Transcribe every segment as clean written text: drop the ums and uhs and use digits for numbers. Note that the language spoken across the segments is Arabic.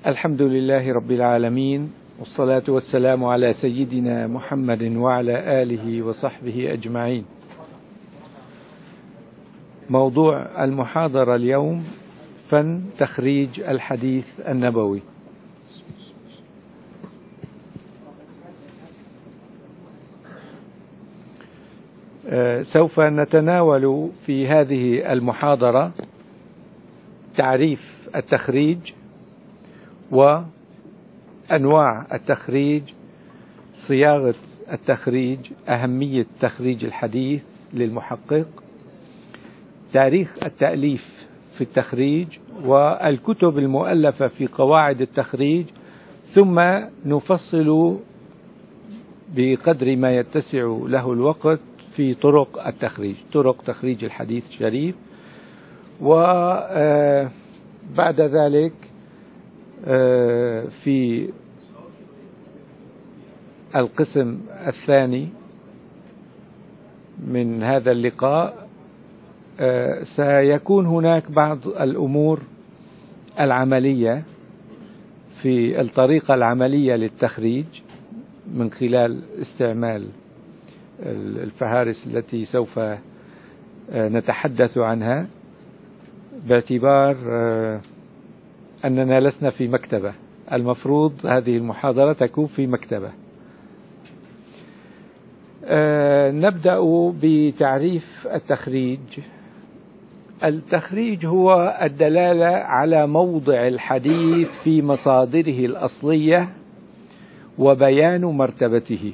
الحمد لله رب العالمين، والصلاة والسلام على سيدنا محمد وعلى آله وصحبه أجمعين. موضوع المحاضرة اليوم فن تخريج الحديث النبوي. سوف نتناول في هذه المحاضرة تعريف التخريج وأنواع التخريج، صياغة التخريج، أهمية تخريج الحديث للمحقق، تاريخ التأليف في التخريج، والكتب المؤلفة في قواعد التخريج، ثم نفصل بقدر ما يتسع له الوقت في طرق التخريج، طرق تخريج الحديث الشريف. وبعد ذلك في القسم الثاني من هذا اللقاء سيكون هناك بعض الأمور العملية في الطريقة العملية للتخريج من خلال استعمال الفهارس التي سوف نتحدث عنها، باعتبار أننا لسنا في مكتبة. المفروض هذه المحاضرة تكون في مكتبة. نبدأ بتعريف التخريج. التخريج هو الدلالة على موضع الحديث في مصادره الأصلية وبيان مرتبته،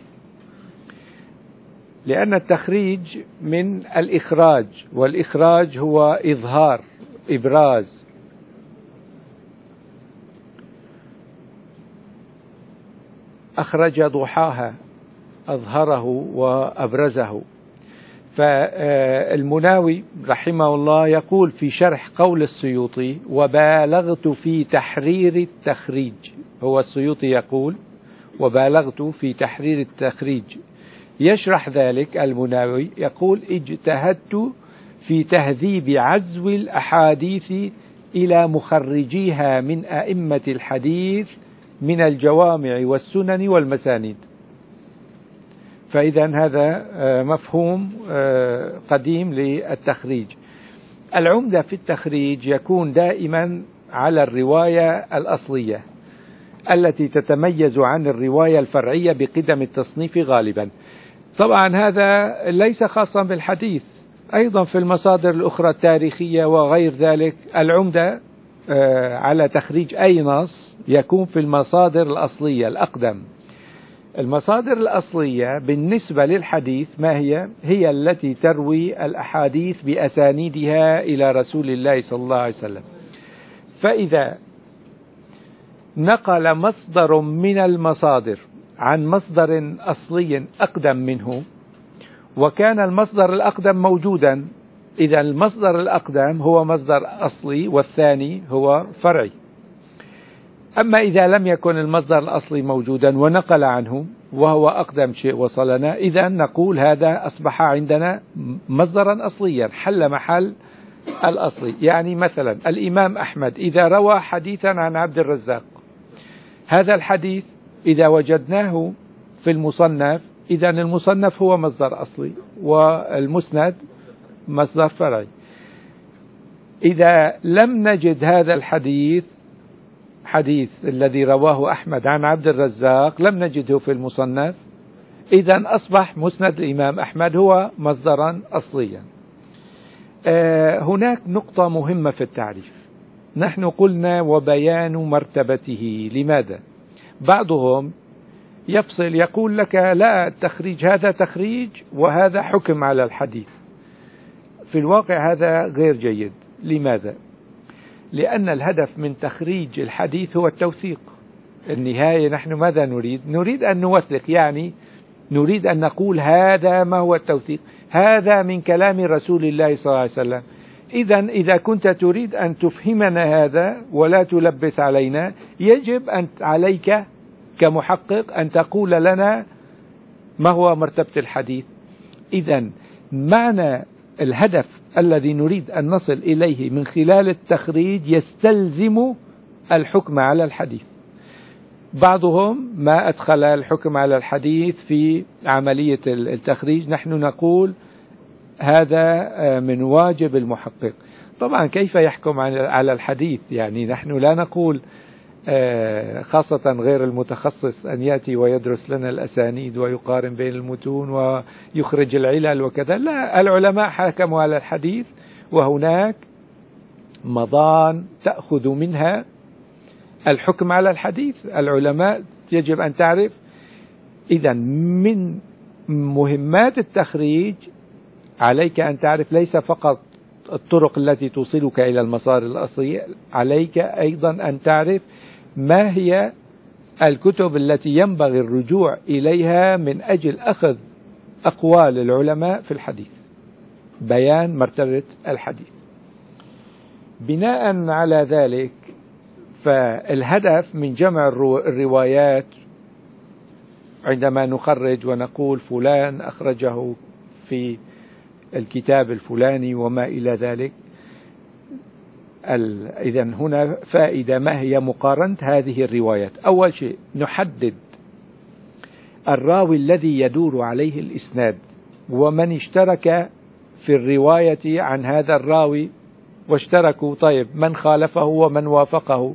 لأن التخريج من الإخراج، والإخراج هو إظهار، إبراز. أخرج ضحاها، أظهره وأبرزه. فالمناوي رحمه الله يقول في شرح قول السيوطي: وبالغت في تحرير التخريج. هو السيوطي يقول: وبالغت في تحرير التخريج. يشرح ذلك المناوي يقول: اجتهدت في تهذيب عزو الأحاديث إلى مخرجيها من أئمة الحديث من الجوامع والسنن والمسانيد. فإذا هذا مفهوم قديم للتخريج. العمدة في التخريج يكون دائما على الرواية الأصلية التي تتميز عن الرواية الفرعية بقدم التصنيف غالبا. طبعا هذا ليس خاصا بالحديث، أيضا في المصادر الأخرى التاريخية وغير ذلك العمدة على تخريج أي نص يكون في المصادر الأصلية الأقدم. المصادر الأصلية بالنسبة للحديث ما هي؟ هي التي تروي الأحاديث بأسانيدها إلى رسول الله صلى الله عليه وسلم. فإذا نقل مصدر من المصادر عن مصدر أصلي أقدم منه، وكان المصدر الأقدم موجودا، إذا المصدر الأقدم هو مصدر أصلي والثاني هو فرعي. أما إذا لم يكن المصدر الأصلي موجودا ونقل عنه وهو أقدم شيء وصلنا، إذا نقول هذا أصبح عندنا مصدرا أصليا حل محل الأصلي. يعني مثلا الإمام أحمد إذا روى حديثا عن عبد الرزاق، هذا الحديث إذا وجدناه في المصنف، إذا المصنف هو مصدر أصلي والمسند مصدر فرعي. إذا لم نجد هذا الحديث الذي رواه أحمد عن عبد الرزاق، لم نجده في المصنف، إذا أصبح مسند الإمام أحمد هو مصدرا أصليا. هناك نقطة مهمة في التعريف. نحن قلنا وبيان مرتبته. لماذا؟ بعضهم يفصل، يقول لك لا، التخريج هذا تخريج وهذا حكم على الحديث. في الواقع هذا غير جيد. لماذا؟ لأن الهدف من تخريج الحديث هو التوثيق. النهاية نحن ماذا نريد؟ نريد أن نوثق، يعني نريد أن نقول هذا ما هو التوثيق، هذا من كلام رسول الله صلى الله عليه وسلم. إذا كنت تريد أن تفهمنا هذا ولا تلبس علينا، يجب أن عليك كمحقق أن تقول لنا ما هو مرتبة الحديث. إذا معنى الهدف الذي نريد أن نصل إليه من خلال التخريج يستلزم الحكم على الحديث. بعضهم ما أدخل الحكم على الحديث في عملية التخريج. نحن نقول هذا من واجب المحقق. طبعا كيف يحكم على الحديث؟ يعني نحن لا نقول خاصة غير المتخصص أن يأتي ويدرس لنا الأسانيد ويقارن بين المتون ويخرج العلل وكذا. لا، العلماء حكموا على الحديث، وهناك مضان تأخذ منها الحكم على الحديث. العلماء يجب أن تعرف. إذا من مهمات التخريج عليك أن تعرف ليس فقط الطرق التي توصلك إلى المصادر الأصلية، عليك أيضا أن تعرف ما هي الكتب التي ينبغي الرجوع إليها من أجل أخذ أقوال العلماء في الحديث، بيان مرتبة الحديث. بناء على ذلك، فالهدف من جمع الروايات عندما نخرج ونقول فلان أخرجه في الكتاب الفلاني وما إلى ذلك، إذن هنا فائدة. ما هي مقارنة هذه الروايات؟ أول شيء نحدد الراوي الذي يدور عليه الإسناد ومن اشترك في الرواية عن هذا الراوي واشتركوا. طيب من خالفه ومن وافقه؟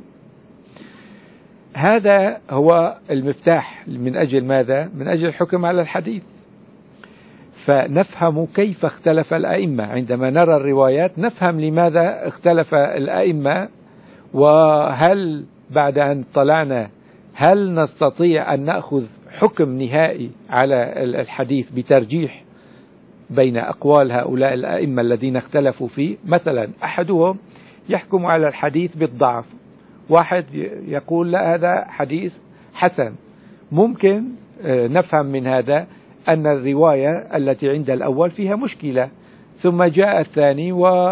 هذا هو المفتاح. من أجل ماذا؟ من أجل الحكم على الحديث. فنفهم كيف اختلف الأئمة. عندما نرى الروايات نفهم لماذا اختلف الأئمة، وهل بعد أن طلعنا هل نستطيع أن نأخذ حكم نهائي على الحديث بترجيح بين أقوال هؤلاء الأئمة الذين اختلفوا فيه. مثلا أحدهم يحكم على الحديث بالضعف، واحد يقول لا هذا حديث حسن. ممكن نفهم من هذا أن الرواية التي عند الأول فيها مشكلة، ثم جاء الثاني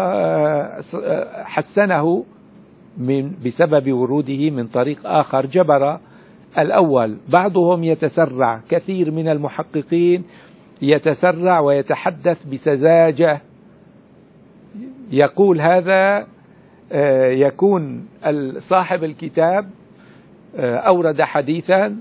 وحسنه بسبب وروده من طريق آخر جبر الأول. بعضهم يتسرع، كثير من المحققين يتسرع ويتحدث بسذاجة، يقول هذا يكون صاحب الكتاب أورد حديثا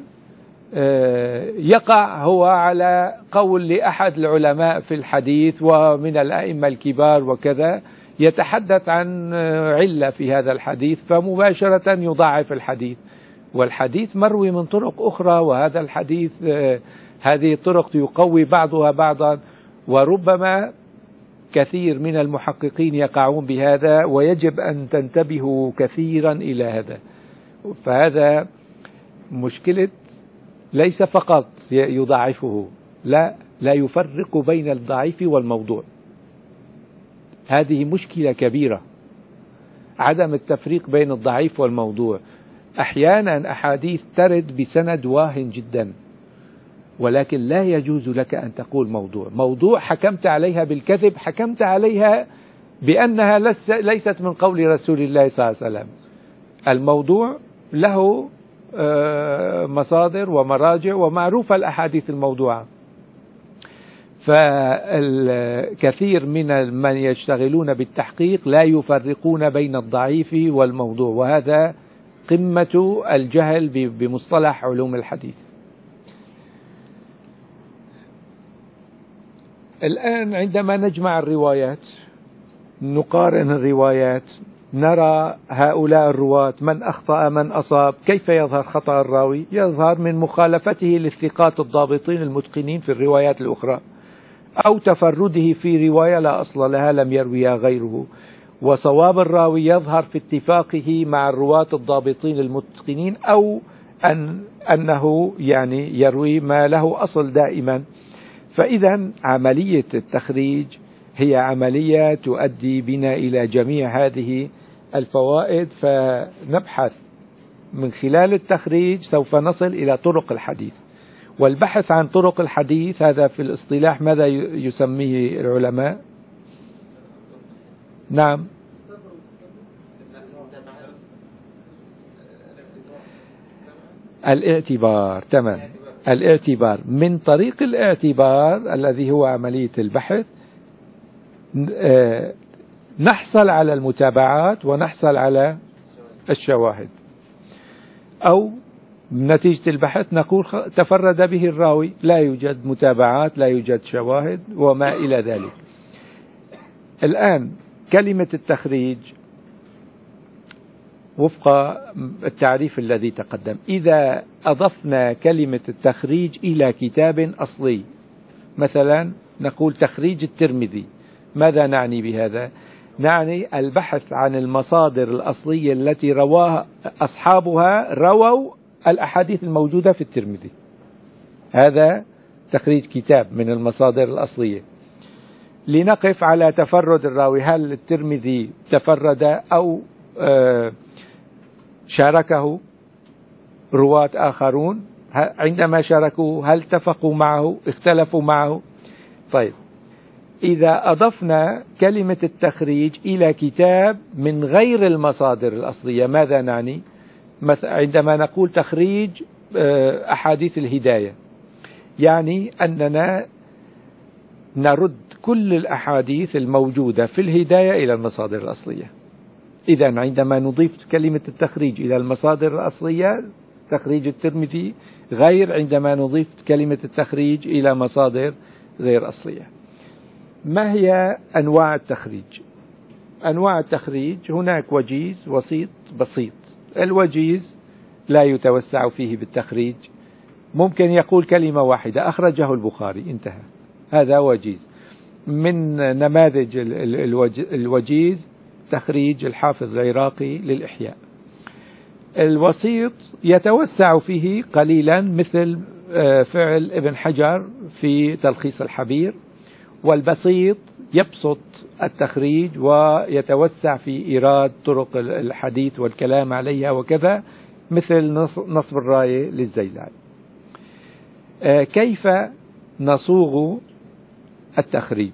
يقع هو على قول لأحد العلماء في الحديث ومن الأئمة الكبار وكذا، يتحدث عن علة في هذا الحديث، فمباشرة يضاعف الحديث، والحديث مروي من طرق أخرى، وهذا الحديث هذه الطرق يقوي بعضها بعضا. وربما كثير من المحققين يقعون بهذا، ويجب أن تنتبهوا كثيرا إلى هذا. فهذا مشكلة، ليس فقط يضاعفه، لا يفرق بين الضعيف والموضوع. هذه مشكلة كبيرة، عدم التفريق بين الضعيف والموضوع. أحيانا أحاديث ترد بسند واهن جدا، ولكن لا يجوز لك أن تقول موضوع حكمت عليها بالكذب، حكمت عليها بأنها ليست من قول رسول الله صلى الله عليه وسلم. الموضوع له مصادر ومراجع ومعروفة الأحاديث الموضوعة. فالكثير من يشتغلون بالتحقيق لا يفرقون بين الضعيف والموضوع، وهذا قمة الجهل بمصطلح علوم الحديث. الآن عندما نجمع الروايات، نقارن الروايات، نرى هؤلاء الرواة من أخطأ من أصاب. كيف يظهر خطأ الراوي؟ يظهر من مخالفته للثقات الضابطين المتقنين في الروايات الأخرى، أو تفرده في رواية لا أصل لها لم يرويها غيره. وصواب الراوي يظهر في اتفاقه مع الرواة الضابطين المتقنين، أو أنه يعني يروي ما له أصل دائما. فإذا عملية التخريج هي عملية تؤدي بنا إلى جميع هذه الفوائد. فنبحث من خلال التخريج، سوف نصل إلى طرق الحديث. والبحث عن طرق الحديث هذا في الاصطلاح ماذا يسميه العلماء؟ نعم، الاعتبار. تمام، الاعتبار. من طريق الاعتبار الذي هو عملية البحث نحصل على المتابعات ونحصل على الشواهد. أو نتيجة البحث نقول تفرد به الراوي، لا يوجد متابعات، لا يوجد شواهد وما إلى ذلك. الآن كلمة التخريج وفق التعريف الذي تقدم، إذا أضفنا كلمة التخريج إلى كتاب أصلي، مثلا نقول تخريج الترمذي، ماذا نعني بهذا؟ نعني البحث عن المصادر الأصلية التي رواها أصحابها، رووا الأحاديث الموجودة في الترمذي. هذا تخريج كتاب من المصادر الأصلية. لنقف على تفرد الراوي، هل الترمذي تفرد أو شاركه رواة آخرون؟ عندما شاركوا هل اتفقوا معه، اختلفوا معه؟ طيب، إذا أضفنا كلمة التخريج إلى كتاب من غير المصادر الأصلية، ماذا نعني؟ عندما نقول تخريج أحاديث الهداية، يعني أننا نرد كل الأحاديث الموجودة في الهداية إلى المصادر الأصلية. إذن عندما نضيف كلمة التخريج إلى المصادر الأصلية، تخريج الترمذي، غير عندما نضيف كلمة التخريج إلى مصادر غير أصلية. ما هي أنواع التخريج؟ أنواع التخريج هناك وجيز، وسيط، بسيط. الوجيز لا يتوسع فيه بالتخريج، ممكن يقول كلمة واحدة أخرجه البخاري، انتهى، هذا وجيز. من نماذج الوجيز تخريج الحافظ العراقي للإحياء. الوسيط يتوسع فيه قليلا، مثل فعل ابن حجر في تلخيص الحبير. والبسيط يبسط التخريج ويتوسع في إيراد طرق الحديث والكلام عليها وكذا، مثل نصب الراية للزيلعي. كيف نصوغ التخريج؟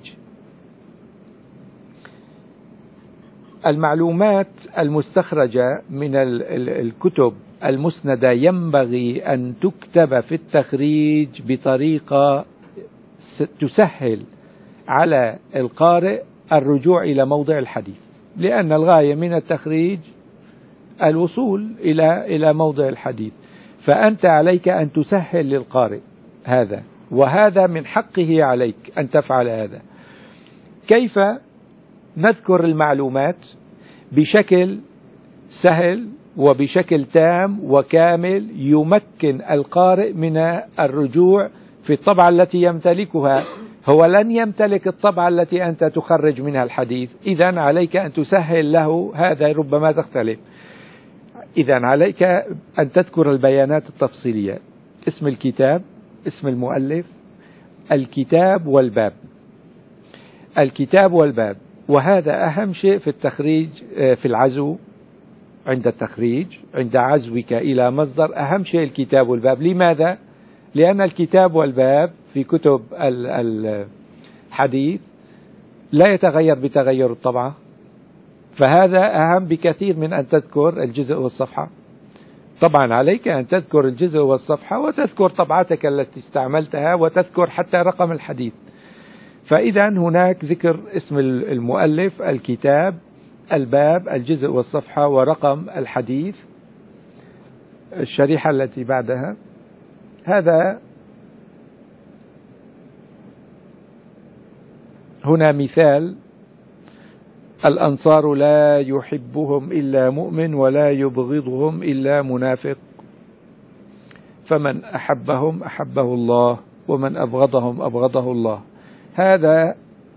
المعلومات المستخرجة من الكتب المسندة ينبغي أن تكتب في التخريج بطريقة تسهل على القارئ الرجوع إلى موضع الحديث، لأن الغاية من التخريج الوصول إلى موضع الحديث، فأنت عليك أن تسهل للقارئ هذا، وهذا من حقه عليك أن تفعل هذا. كيف نذكر المعلومات بشكل سهل وبشكل تام وكامل يمكن القارئ من الرجوع في الطبعة التي يمتلكها؟ هو لن يمتلك الطبعة التي أنت تخرج منها الحديث، إذن عليك أن تسهل له هذا، ربما تختلف. إذن عليك أن تذكر البيانات التفصيلية: اسم الكتاب، اسم المؤلف، الكتاب والباب، الكتاب والباب. وهذا أهم شيء في التخريج، في العزو. عند التخريج، عند عزوك إلى مصدر، أهم شيء الكتاب والباب. لماذا؟ لأن الكتاب والباب في كتب الحديث لا يتغير بتغير الطبعة، فهذا أهم بكثير من أن تذكر الجزء والصفحة. طبعا عليك أن تذكر الجزء والصفحة، وتذكر طبعتك التي استعملتها، وتذكر حتى رقم الحديث. فإذا هناك ذكر اسم المؤلف، الكتاب، الباب، الجزء والصفحة، ورقم الحديث، الشريحة التي بعدها. هذا هنا مثال: الأنصار لا يحبهم إلا مؤمن ولا يبغضهم إلا منافق، فمن أحبهم أحبه الله ومن أبغضهم أبغضه الله. هذا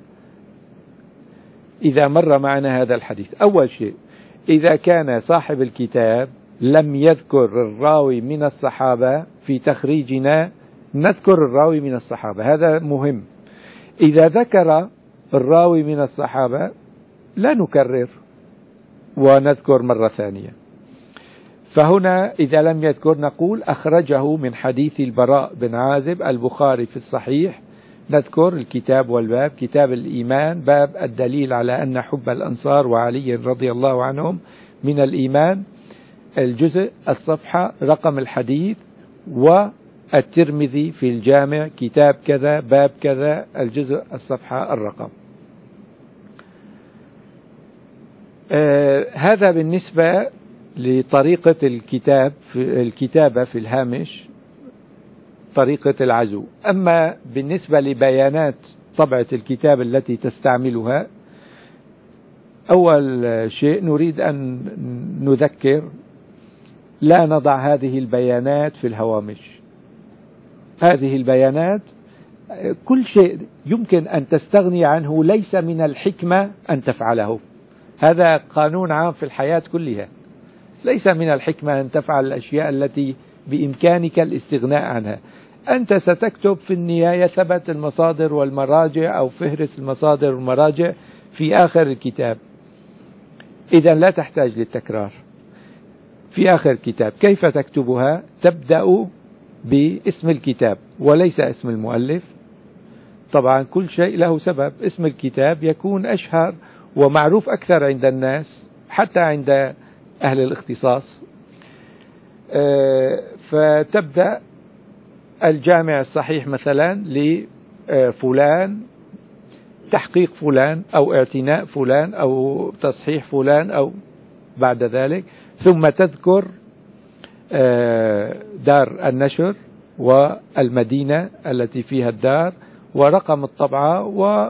إذا مر معنا هذا الحديث. أول شيء، إذا كان صاحب الكتاب لم يذكر الراوي من الصحابة في تخريجنا، نذكر الراوي من الصحابة، هذا مهم. إذا ذكر الراوي من الصحابة لا نكرر ونذكر مرة ثانية. فهنا إذا لم يذكر نقول أخرجه من حديث البراء بن عازب البخاري في الصحيح، نذكر الكتاب والباب: كتاب الإيمان، باب الدليل على أن حب الأنصار وعلي رضي الله عنهم من الإيمان، الجزء، الصفحة، رقم الحديث، والترمذي في الجامع كتاب كذا باب كذا الجزء الصفحة الرقم. هذا بالنسبة لطريقة الكتابة في الهامش طريقة العزو. أما بالنسبة لبيانات طبعة الكتاب التي تستعملها، أول شيء نريد أن نذكر لا نضع هذه البيانات في الهوامش. هذه البيانات كل شيء يمكن أن تستغني عنه ليس من الحكمة أن تفعله. هذا قانون عام في الحياة كلها. ليس من الحكمة أن تفعل الأشياء التي بإمكانك الاستغناء عنها. أنت ستكتب في النهاية ثبت المصادر والمراجع أو فهرس المصادر والمراجع في آخر الكتاب، إذا لا تحتاج للتكرار. في آخر الكتاب كيف تكتبها؟ تبدأ باسم الكتاب وليس اسم المؤلف. طبعا كل شيء له سبب. اسم الكتاب يكون أشهر ومعروف أكثر عند الناس حتى عند أهل الاختصاص. فتبدأ الجامع الصحيح مثلا لفلان، تحقيق فلان أو اعتناء فلان أو تصحيح فلان أو بعد ذلك، ثم تذكر دار النشر والمدينة التي فيها الدار ورقم الطبعة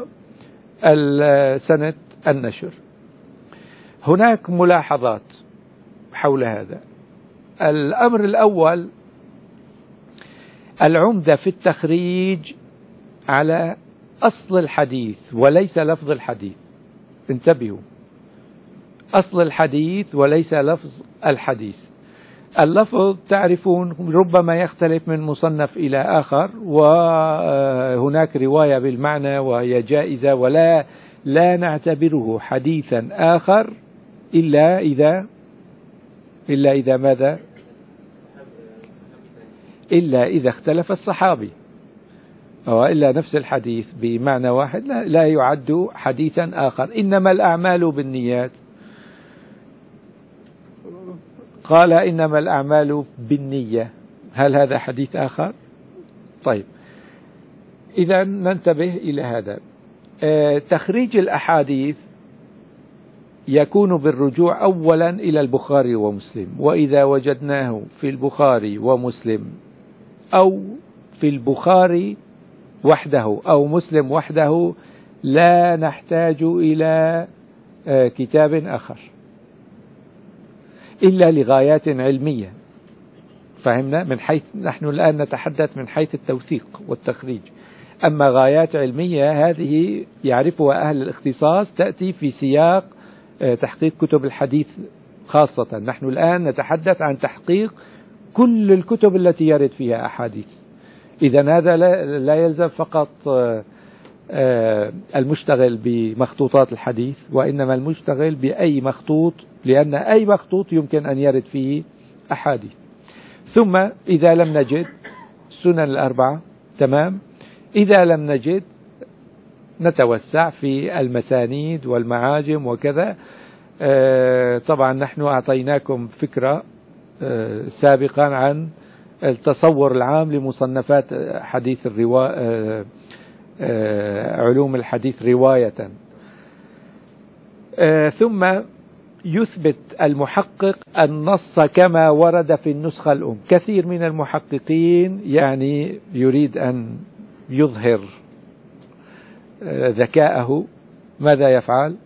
وسنة النشر. هناك ملاحظات حول هذا. الأمر الأول، العمدة في التخريج على أصل الحديث وليس لفظ الحديث. انتبهوا، أصل الحديث وليس لفظ الحديث. اللفظ تعرفون ربما يختلف من مصنف إلى آخر، وهناك رواية بالمعنى وهي جائزة، ولا نعتبره حديثا آخر إلا إذا ماذا؟ إلا إذا اختلف الصحابي، أو إلا نفس الحديث بمعنى واحد لا يعد حديثا آخر. إنما الأعمال بالنيات، قال إنما الأعمال بالنية، هل هذا حديث آخر؟ طيب، إذا ننتبه إلى هذا. تخريج الأحاديث يكون بالرجوع أولا إلى البخاري ومسلم، وإذا وجدناه في البخاري ومسلم أو في البخاري وحده أو مسلم وحده لا نحتاج إلى كتاب آخر إلا لغايات علمية. فهمنا؟ من حيث نحن الآن نتحدث من حيث التوثيق والتخريج. أما غايات علمية هذه يعرفها أهل الاختصاص، تأتي في سياق تحقيق كتب الحديث خاصة. نحن الآن نتحدث عن تحقيق كل الكتب التي يرد فيها أحاديث. إذا هذا لا يلزم فقط المشتغل بمخطوطات الحديث، وإنما المشتغل بأي مخطوط، لأن أي مخطوط يمكن أن يرد فيه أحاديث. ثم إذا لم نجد سنن الأربعة، تمام. إذا لم نجد نتوسع في المسانيد والمعاجم وكذا. طبعا نحن أعطيناكم فكرة سابقا عن التصور العام لمصنفات حديث علوم الحديث رواية. ثم يثبت المحقق النص كما ورد في النسخة الأم. كثير من المحققين يعني يريد أن يظهر ذكاءه، ماذا يفعل؟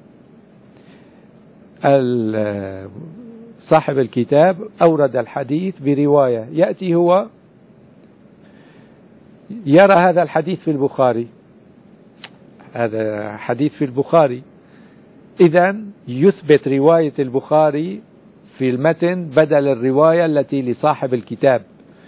صاحب الكتاب أورد الحديث برواية، يأتي هو يرى هذا الحديث في البخاري، هذا حديث في البخاري، إذن يثبت رواية البخاري في المتن بدل الرواية التي لصاحب الكتاب.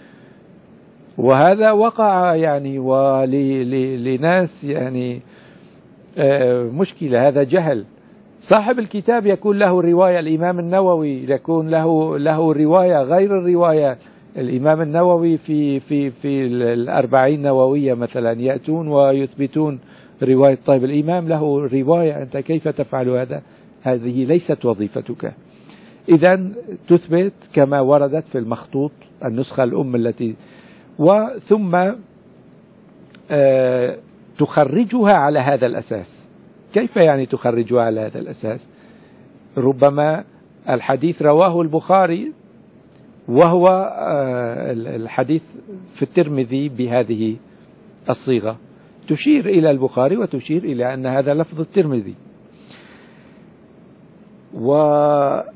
وهذا وقع يعني ولناس يعني مشكلة، هذا جهل. صاحب الكتاب يكون له رواية، الإمام النووي يكون له رواية غير الرواية. الإمام النووي في الأربعين نووية مثلا يأتون ويثبتون رواية. طيب الإمام له رواية، أنت كيف تفعل هذا؟ هذه ليست وظيفتك. إذن تثبت كما وردت في المخطوط النسخة الأم التي، وثم تخرجها على هذا الأساس. كيف يعني تخرجها على هذا الأساس؟ ربما الحديث رواه البخاري وهو الحديث في الترمذي بهذه الصيغة، تشير إلى البخاري وتشير إلى أن هذا لفظ الترمذي. وإذا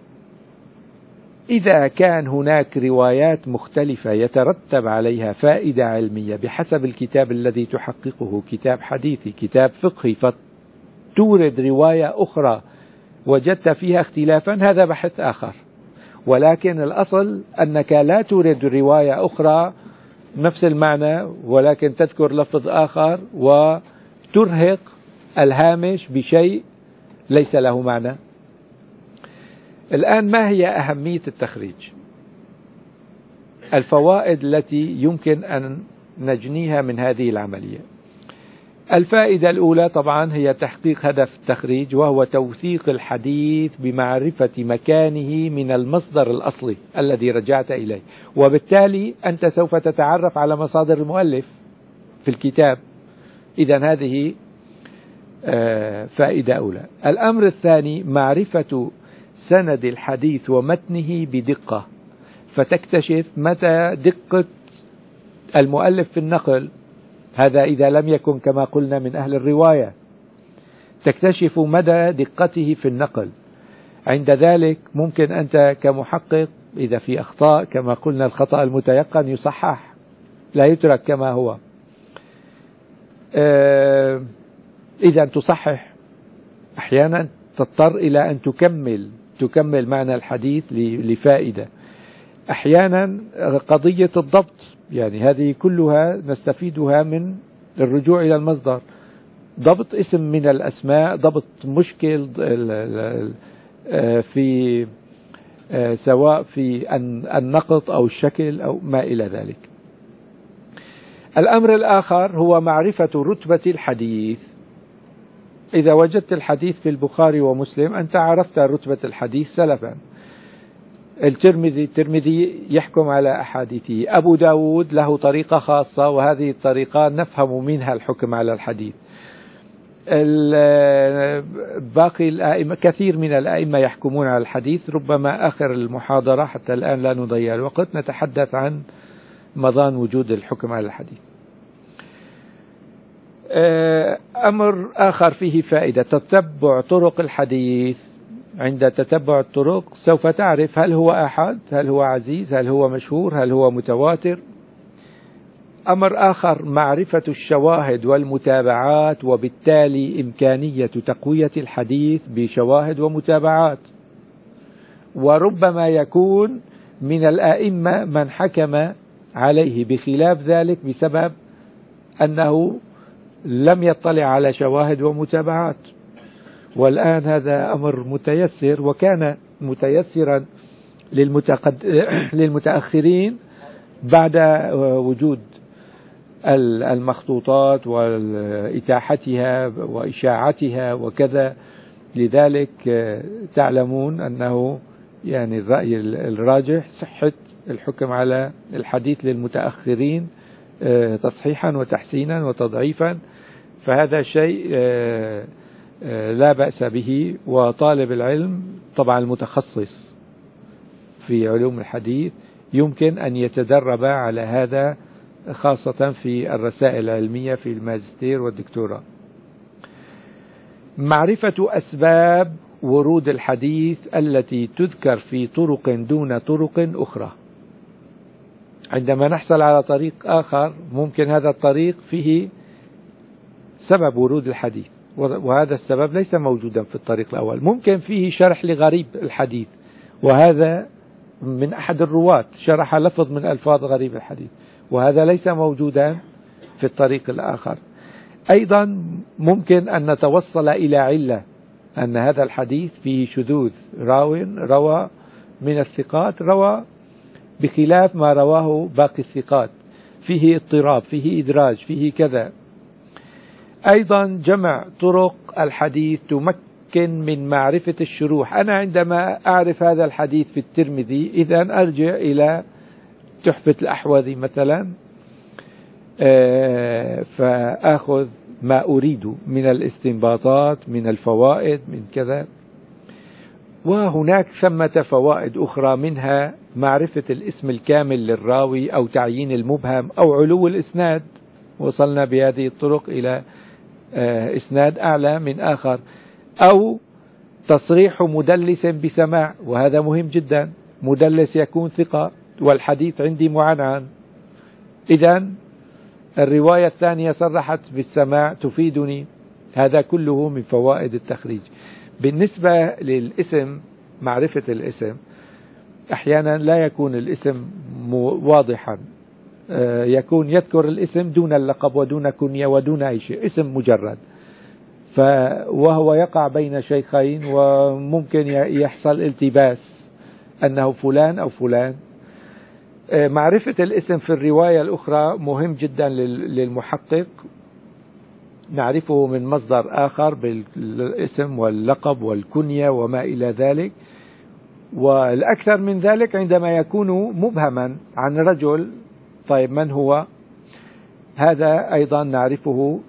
كان هناك روايات مختلفة يترتب عليها فائدة علمية بحسب الكتاب الذي تحققه، كتاب حديثي كتاب فقهي، فتورد رواية أخرى وجدت فيها اختلافا، هذا بحث آخر. ولكن الأصل أنك لا تورد رواية أخرى نفس المعنى ولكن تذكر لفظ آخر وترهق الهامش بشيء ليس له معنى. الآن ما هي أهمية التخريج؟ الفوائد التي يمكن أن نجنيها من هذه العملية. الفائدة الأولى طبعا هي تحقيق هدف التخريج، وهو توثيق الحديث بمعرفة مكانه من المصدر الأصلي الذي رجعت إليه، وبالتالي أنت سوف تتعرف على مصادر المؤلف في الكتاب. إذن هذه فائدة أولى. الأمر الثاني معرفة سند الحديث ومتنه بدقة، فتكتشف متى دقة المؤلف في النقل، هذا إذا لم يكن كما قلنا من أهل الرواية، تكتشف مدى دقته في النقل. عند ذلك ممكن أنت كمحقق إذا في أخطاء، كما قلنا الخطأ المتيقن يصحح لا يترك كما هو، إذا تصحح. أحيانا تضطر إلى أن تكمل معنى الحديث لفائدة. أحيانا قضية الضبط، يعني هذه كلها نستفيدها من الرجوع إلى المصدر. ضبط اسم من الأسماء، ضبط مشكل في سواء في النقط أو الشكل أو ما إلى ذلك. الأمر الآخر هو معرفة رتبة الحديث. إذا وجدت الحديث في البخاري ومسلم أنت عرفت رتبة الحديث سلفا. الترمذي يحكم على أحاديثه، أبو داود له طريقة خاصة وهذه الطريقة نفهم منها الحكم على الحديث. باقي الأئمة، كثير من الأئمة يحكمون على الحديث. ربما آخر المحاضرة حتى الآن لا نضيع الوقت نتحدث عن مضان وجود الحكم على الحديث. أمر آخر فيه فائدة تتبع طرق الحديث. عند تتبع الطرق سوف تعرف هل هو آحاد، هل هو عزيز، هل هو مشهور، هل هو متواتر. أمر آخر معرفة الشواهد والمتابعات، وبالتالي إمكانية تقوية الحديث بشواهد ومتابعات. وربما يكون من الأئمة من حكم عليه بخلاف ذلك بسبب أنه لم يطلع على شواهد ومتابعات. والآن هذا أمر متيسر، وكان متيسرا للمتأخرين بعد وجود المخطوطات وإتاحتها وإشاعتها وكذا. لذلك تعلمون أنه يعني الرأي الراجح صحة الحكم على الحديث للمتأخرين تصحيحا وتحسينا وتضعيفا، فهذا شيء لا بأس به. وطالب العلم طبعا المتخصص في علوم الحديث يمكن أن يتدرب على هذا، خاصة في الرسائل العلمية في الماجستير والدكتوراه. معرفة أسباب ورود الحديث التي تذكر في طرق دون طرق أخرى. عندما نحصل على طريق آخر ممكن هذا الطريق فيه سبب ورود الحديث، وهذا السبب ليس موجودا في الطريق الأول. ممكن فيه شرح لغريب الحديث، وهذا من أحد الرواة شرح لفظ من ألفاظ غريب الحديث، وهذا ليس موجودا في الطريق الآخر. أيضا ممكن أن نتوصل إلى علة أن هذا الحديث فيه شذوذ، روى من الثقات روى بخلاف ما رواه باقي الثقات، فيه اضطراب، فيه إدراج، فيه كذا. أيضا جمع طرق الحديث تمكن من معرفة الشروح. أنا عندما أعرف هذا الحديث في الترمذي إذن أرجع إلى تحفة الأحوذي مثلا، فأخذ ما أريد من الاستنباطات، من الفوائد، من كذا. وهناك ثمة فوائد أخرى، منها معرفة الاسم الكامل للراوي أو تعيين المبهم أو علو الإسناد. وصلنا بهذه الطرق إلى إسناد أعلى من آخر، أو تصريح مدلس بسماع، وهذا مهم جدا. مدلس يكون ثقة والحديث عندي معنعن، إذن الرواية الثانية صرحت بالسماع تفيدني. هذا كله من فوائد التخريج. بالنسبة للاسم، معرفة الاسم، أحيانا لا يكون الاسم واضحا، يكون يذكر الاسم دون اللقب ودون كنية ودون أي شيء، اسم مجرد، وهو يقع بين شيخين وممكن يحصل التباس أنه فلان أو فلان. معرفة الاسم في الرواية الأخرى مهم جدا للمحقق، نعرفه من مصدر آخر بالاسم واللقب والكنية وما إلى ذلك. والأكثر من ذلك عندما يكون مبهما عن رجل، طيب من هو؟ هذا أيضا نعرفه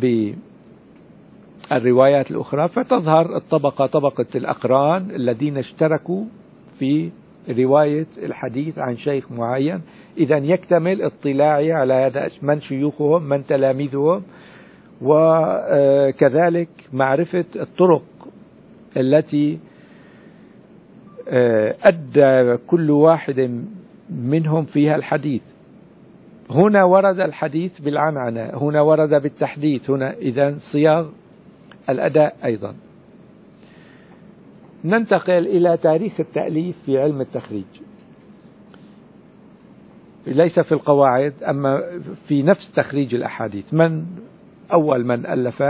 بالروايات الأخرى، فتظهر الطبقة طبقة الأقران الذين اشتركوا في رواية الحديث عن شيخ معين. إذا يكتمل اطلاعي على هذا، من شيوخهم، من تلاميذهم، وكذلك معرفة الطرق التي أدى كل واحد منهم فيها الحديث. هنا ورد الحديث بالعنعنة، هنا ورد بالتحديث، هنا إذن صياغ الأداء أيضا. ننتقل إلى تاريخ التأليف في علم التخريج، ليس في القواعد أما في نفس تخريج الأحاديث. من أول من ألف؟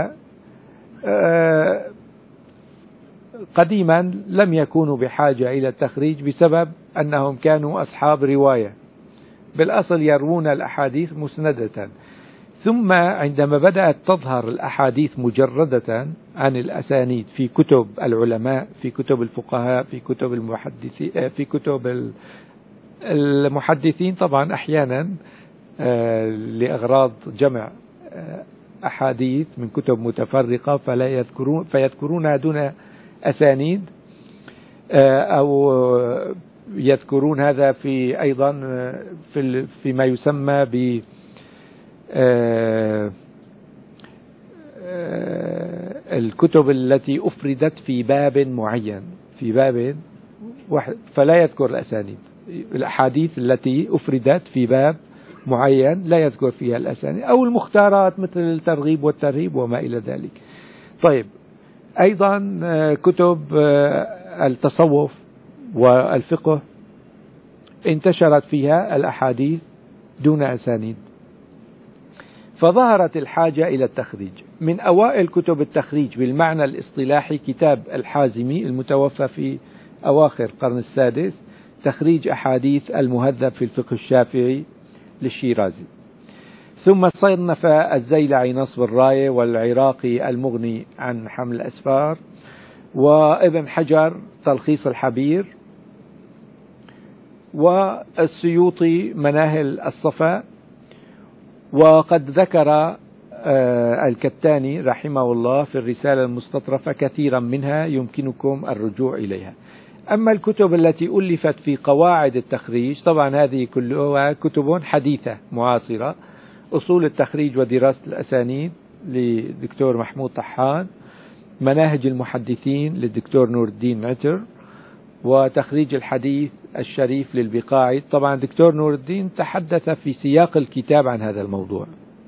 قديما لم يكونوا بحاجة إلى التخريج بسبب أنهم كانوا أصحاب رواية، بالأصل يروون الأحاديث مسندة. ثم عندما بدأت تظهر الأحاديث مجردة عن الأسانيد في كتب العلماء، في كتب الفقهاء، في كتب المحدثين، في كتب المحدثين طبعا أحيانا لأغراض جمع أحاديث من كتب متفرقة فيذكرونها دون أسانيد، أو يذكرون هذا في أيضا فيما يسمى ب الكتب التي أفردت في باب معين، في باب واحد، فلا يذكر الأسانيد. الأحاديث التي أفردت في باب معين لا يذكر فيها الأسانيد، أو المختارات مثل الترغيب والترهيب وما إلى ذلك. طيب، أيضا كتب التصوف والفقه انتشرت فيها الأحاديث دون أسانيد، فظهرت الحاجة إلى التخريج. من أوائل كتب التخريج بالمعنى الاصطلاحي كتاب الحازمي المتوفى في أواخر القرن السادس، تخريج أحاديث المهذب في الفقه الشافعي للشيرازي. ثم صنف الزيلعي نصب الراية، والعراقي المغني عن حمل الأسفار، وابن حجر تلخيص الحبير، والسيوطي مناهل الصفا. وقد ذكر الكتاني رحمه الله في الرسالة المستطرفة كثيرا منها يمكنكم الرجوع إليها. أما الكتب التي ألفت في قواعد التخريج، طبعا هذه كلها كتب حديثة معاصرة. أصول التخريج ودراسة الأسانيد للدكتور محمود طحان، مناهج المحدثين للدكتور نور الدين معتر، وتخريج الحديث الشريف للبقاعي. طبعا دكتور نور الدين تحدث في سياق الكتاب عن هذا الموضوع،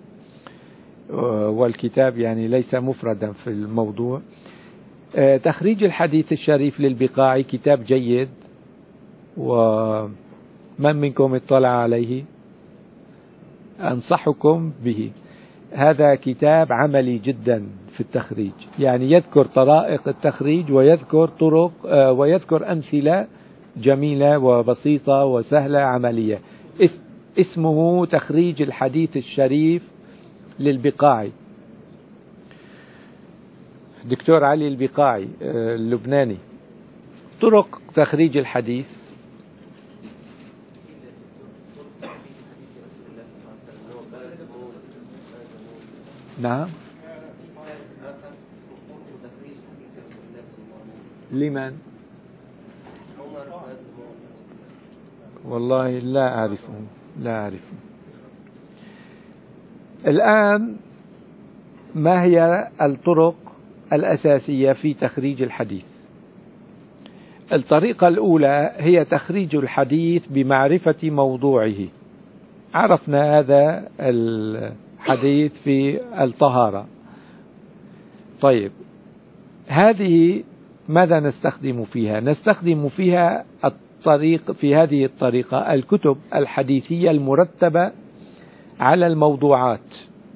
والكتاب يعني ليس مفردا في الموضوع. تخريج الحديث الشريف للبقاعي كتاب جيد، ومن منكم اطلع عليه أنصحكم به. هذا كتاب عملي جدا في التخريج، يعني يذكر طرائق التخريج ويذكر طرق ويذكر أمثلة جميلة وبسيطة وسهلة عملية. اسمه تخريج الحديث الشريف للبقاعي، دكتور علي البقاعي اللبناني. طرق تخريج الحديث. نعم. لمن؟ والله لا أعرفه، لا أعرفه. الآن ما هي الطرق الأساسية في تخريج الحديث؟ الطريقة الأولى هي تخريج الحديث بمعرفة موضوعه. عرفنا هذا الحديث في الطهارة. طيب، هذه ماذا نستخدم فيها؟ نستخدم فيها في هذه الطريقة الكتب الحديثية المرتبة على الموضوعات،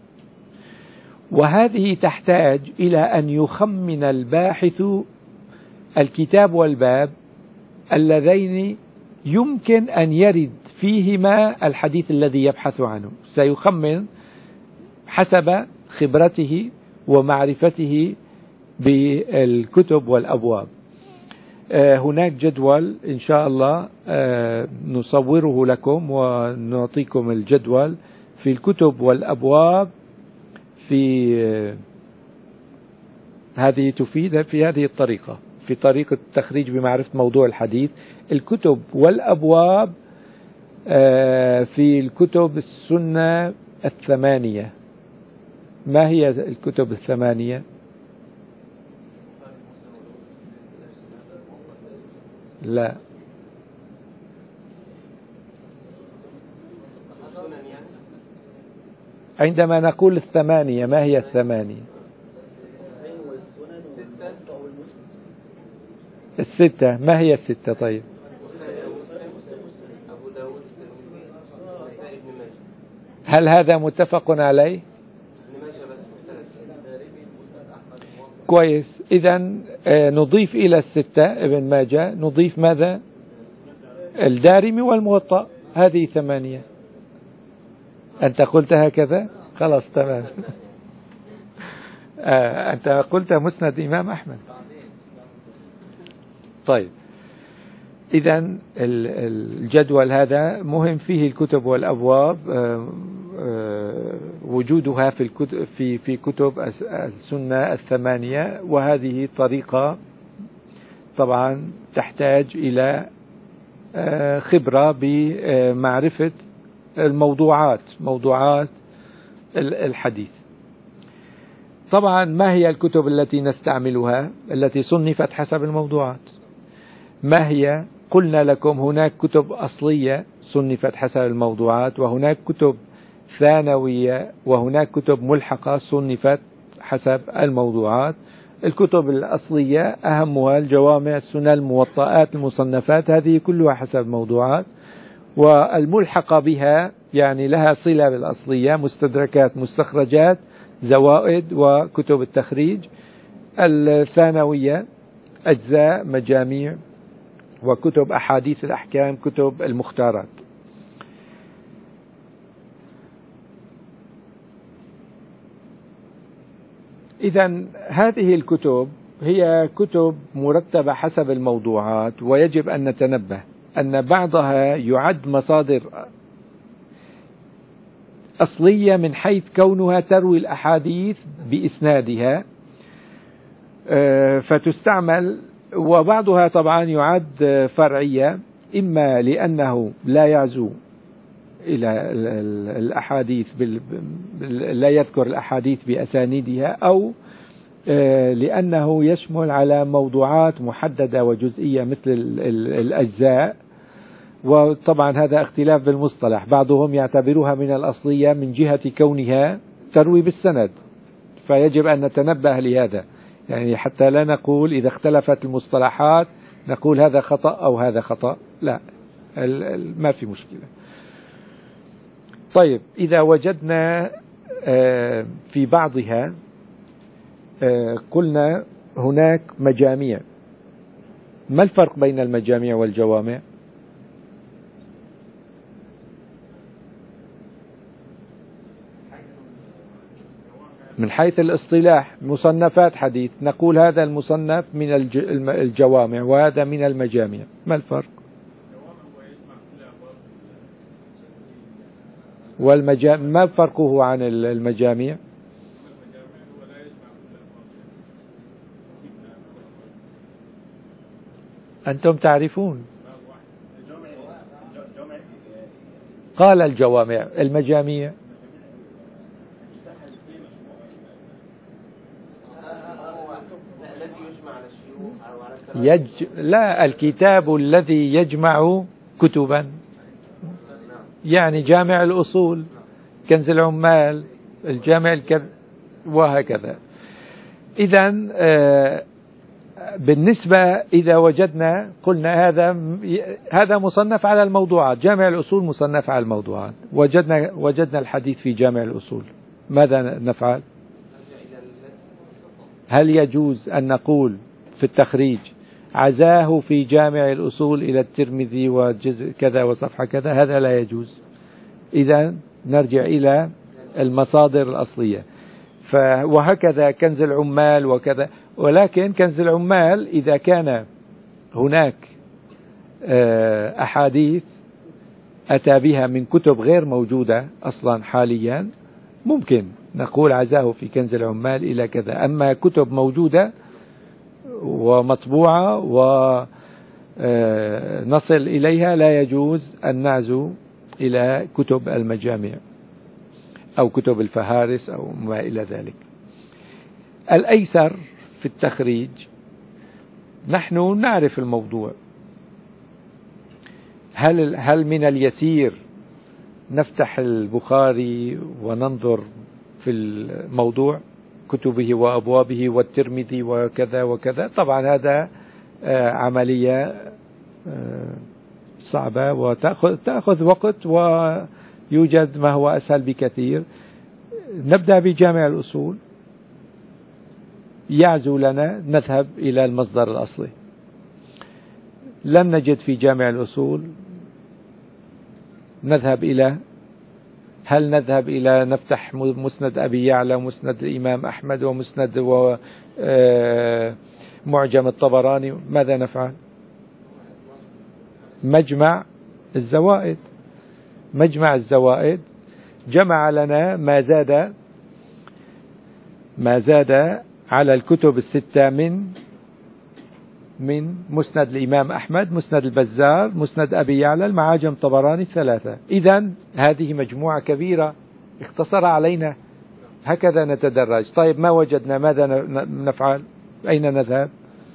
وهذه تحتاج إلى أن يخمن الباحث الكتاب والباب اللذين يمكن أن يرد فيهما الحديث الذي يبحث عنه. سيخمن حسب خبرته ومعرفته بالكتب والأبواب. هناك جدول إن شاء الله نصوره لكم ونعطيكم الجدول في الكتب والأبواب. في هذه تفيد في هذه الطريقة، في طريقة التخريج بمعرفة موضوع الحديث. الكتب والأبواب في الكتب السنة الثمانية. ما هي الكتب الثمانية؟ لا، عندما نقول الثمانية ما هي الثمانية؟ الستة. ما هي الستة؟ طيب، هل هذا متفق عليه؟ كويس. إذن نضيف إلى الستة ابن ماجه نضيف ماذا؟ الدارمي والموطأ. هذه ثمانية. أنت قلت هكذا؟ خلاص تمام. أنت قلت مسند إمام أحمد. طيب، إذن الجدول هذا مهم، فيه الكتب والأبواب، وجودها في كتب السنة الثمانية. وهذه طريقة طبعا تحتاج إلى خبرة بمعرفة موضوعات الحديث. طبعا ما هي الكتب التي نستعملها التي صنفت حسب الموضوعات؟ ما هي؟ قلنا لكم هناك كتب أصلية صنفت حسب الموضوعات، وهناك كتب ثانوية، وهناك كتب ملحقة صنفت حسب الموضوعات. الكتب الأصلية أهمها الجوامع، السنن، الموطئات، المصنفات، هذه كلها حسب الموضوعات. والملحقة بها يعني لها صلة بالأصلية، مستدركات، مستخرجات، زوائد، وكتب التخريج. الثانوية أجزاء، مجاميع، وكتب أحاديث الأحكام، كتب المختارات. إذن هذه الكتب هي كتب مرتبة حسب الموضوعات، ويجب أن نتنبه أن بعضها يعد مصادر أصلية من حيث كونها تروي الأحاديث بإسنادها فتستعمل، وبعضها طبعا يعد فرعية، إما لأنه لا يعزو إلى الأحاديث لا يذكر الأحاديث بأسانيدها، أو لأنه يشمل على موضوعات محددة وجزئية مثل الأجزاء. وطبعا هذا اختلاف بالمصطلح، بعضهم يعتبرها من الأصلية من جهة كونها تروي بالسند، فيجب أن نتنبه لهذا، يعني حتى لا نقول إذا اختلفت المصطلحات نقول هذا خطأ أو هذا خطأ، لا، ما في مشكلة. طيب، إذا وجدنا في بعضها قلنا هناك مجاميع. ما الفرق بين المجاميع والجوامع؟ من حيث الاصطلاح مصنفات حديث، نقول هذا المصنف من الجوامع وهذا من المجامع. ما الفرق؟ ما فرقه عن المجامع؟ أنتم تعرفون. قال الجوامع. المجاميع لا، الكتاب الذي يجمع كتبا، يعني جامع الأصول، كنز العمال، الجامع وهكذا. إذن بالنسبة إذا وجدنا، قلنا هذا مصنف على الموضوعات، جامع الأصول مصنف على الموضوعات، وجدنا الحديث في جامع الأصول، ماذا نفعل؟ هل يجوز أن نقول في التخريج عزاه في جامع الأصول إلى الترمذي وجزء كذا وصفحة كذا؟ هذا لا يجوز. إذا نرجع إلى المصادر الأصلية. وهكذا كنز العمال وكذا. ولكن كنز العمال إذا كان هناك أحاديث أتى بها من كتب غير موجودة أصلا حاليا، ممكن نقول عزاه في كنز العمال إلى كذا. أما كتب موجودة ومطبوعة ونصل إليها، لا يجوز أن نعزو إلى كتب المجامع أو كتب الفهارس أو ما إلى ذلك. الأيسر في التخريج، نحن نعرف الموضوع، هل من اليسير نفتح البخاري وننظر في الموضوع كتبه وأبوابه والترمذي وكذا وكذا؟ طبعا هذا عملية صعبة وتأخذ وقت، ويوجد ما هو أسهل بكثير. نبدأ بجامع الأصول، يعزو لنا نذهب إلى المصدر الأصلي. لم نجد في جامع الأصول، هل نذهب إلى نفتح مسند أبي يعلى ومسند الإمام أحمد ومسند ومعجم الطبراني؟ ماذا نفعل؟ مجمع الزوائد جمع لنا ما زاد على الكتب الستة من مسند الإمام أحمد، مسند البزار، مسند أبي يعلى، المعاجم الطبراني 3. إذن هذه مجموعة كبيرة اختصر علينا. هكذا نتدرج. طيب ما وجدنا، ماذا نفعل؟ أين نذهب؟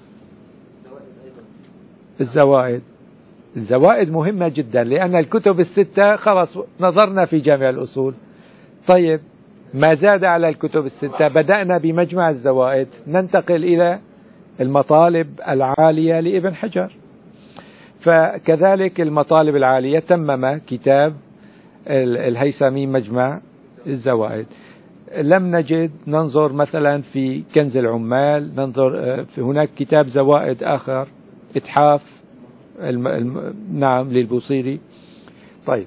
الزوائد مهمة جدا، لأن الكتب الستة خلاص نظرنا في جامع الأصول. طيب ما زاد على الكتب الستة، بدأنا بمجمع الزوائد، ننتقل إلى المطالب العالية لابن حجر. فكذلك المطالب العالية تمم كتاب الهيثمي مجمع الزوائد. لم نجد، ننظر مثلا في كنز العمال، ننظر في هناك كتاب زوائد آخر، إتحاف نعم للبوصيري. طيب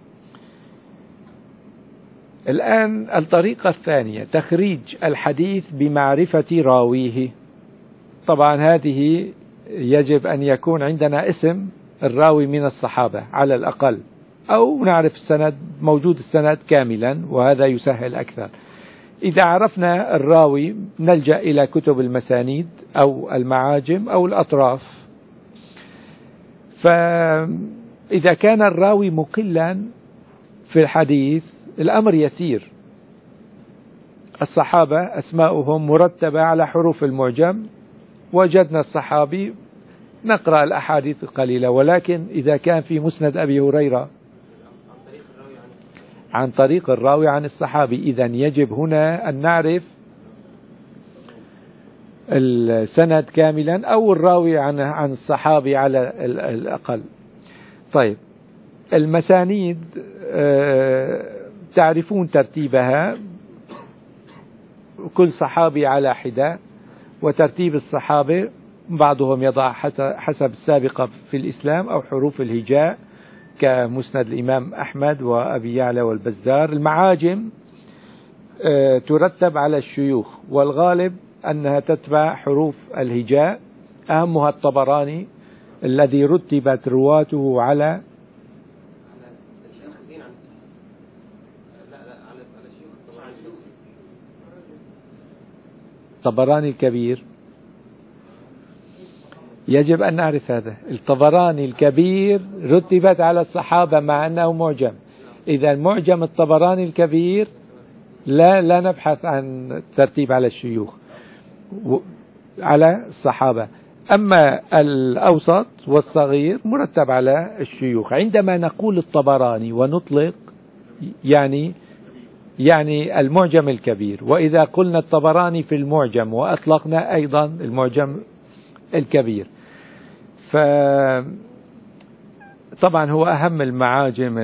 الآن الطريقة الثانية، تخريج الحديث بمعرفة راويه. طبعا هذه يجب أن يكون عندنا اسم الراوي من الصحابة على الأقل، أو نعرف السند، موجود السند كاملا، وهذا يسهل أكثر. إذا عرفنا الراوي نلجأ إلى كتب المسانيد أو المعاجم أو الأطراف. فإذا كان الراوي مقلا في الحديث الأمر يسير. الصحابة أسماؤهم مرتبة على حروف المعجم، وجدنا الصحابي نقرأ الأحاديث القليلة. ولكن إذا كان في مسند أبي هريرة عن طريق الراوي عن الصحابي، إذن يجب هنا أن نعرف السند كاملا أو الراوي عن الصحابي على الأقل. طيب المسانيد تعرفون ترتيبها، كل صحابي على حدة، وترتيب الصحابة بعضهم يضع حسب السابقة في الإسلام أو حروف الهجاء كمسند الإمام أحمد وأبي يعلى والبزار. المعاجم ترتب على الشيوخ، والغالب أنها تتبع حروف الهجاء، أهمها الطبراني الذي رتبت رواته على الطبراني الكبير. يجب أن نعرف هذا. الطبراني الكبير رتبت على الصحابة مع أنه معجم. إذا المعجم الطبراني الكبير لا نبحث عن الترتيب على الشيوخ على الصحابة، أما الأوسط والصغير مرتب على الشيوخ. عندما نقول الطبراني ونطلق يعني المعجم الكبير، وإذا قلنا الطبراني في المعجم وأطلقنا أيضا المعجم الكبير. طبعا هو أهم المعاجم،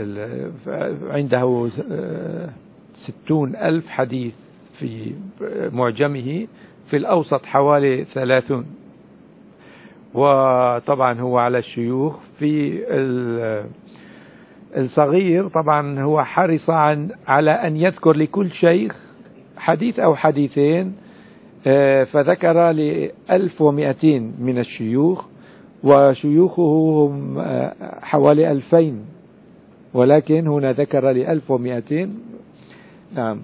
عنده 60,000 حديث في معجمه، في الأوسط حوالي 30. وطبعا هو على الشيوخ. في الصغير طبعا هو حرص على أن يذكر لكل شيخ حديث أو حديثين، فذكر 1200 من الشيوخ، وشيوخه هم حوالي 2000، ولكن هنا ذكر 1200. نعم.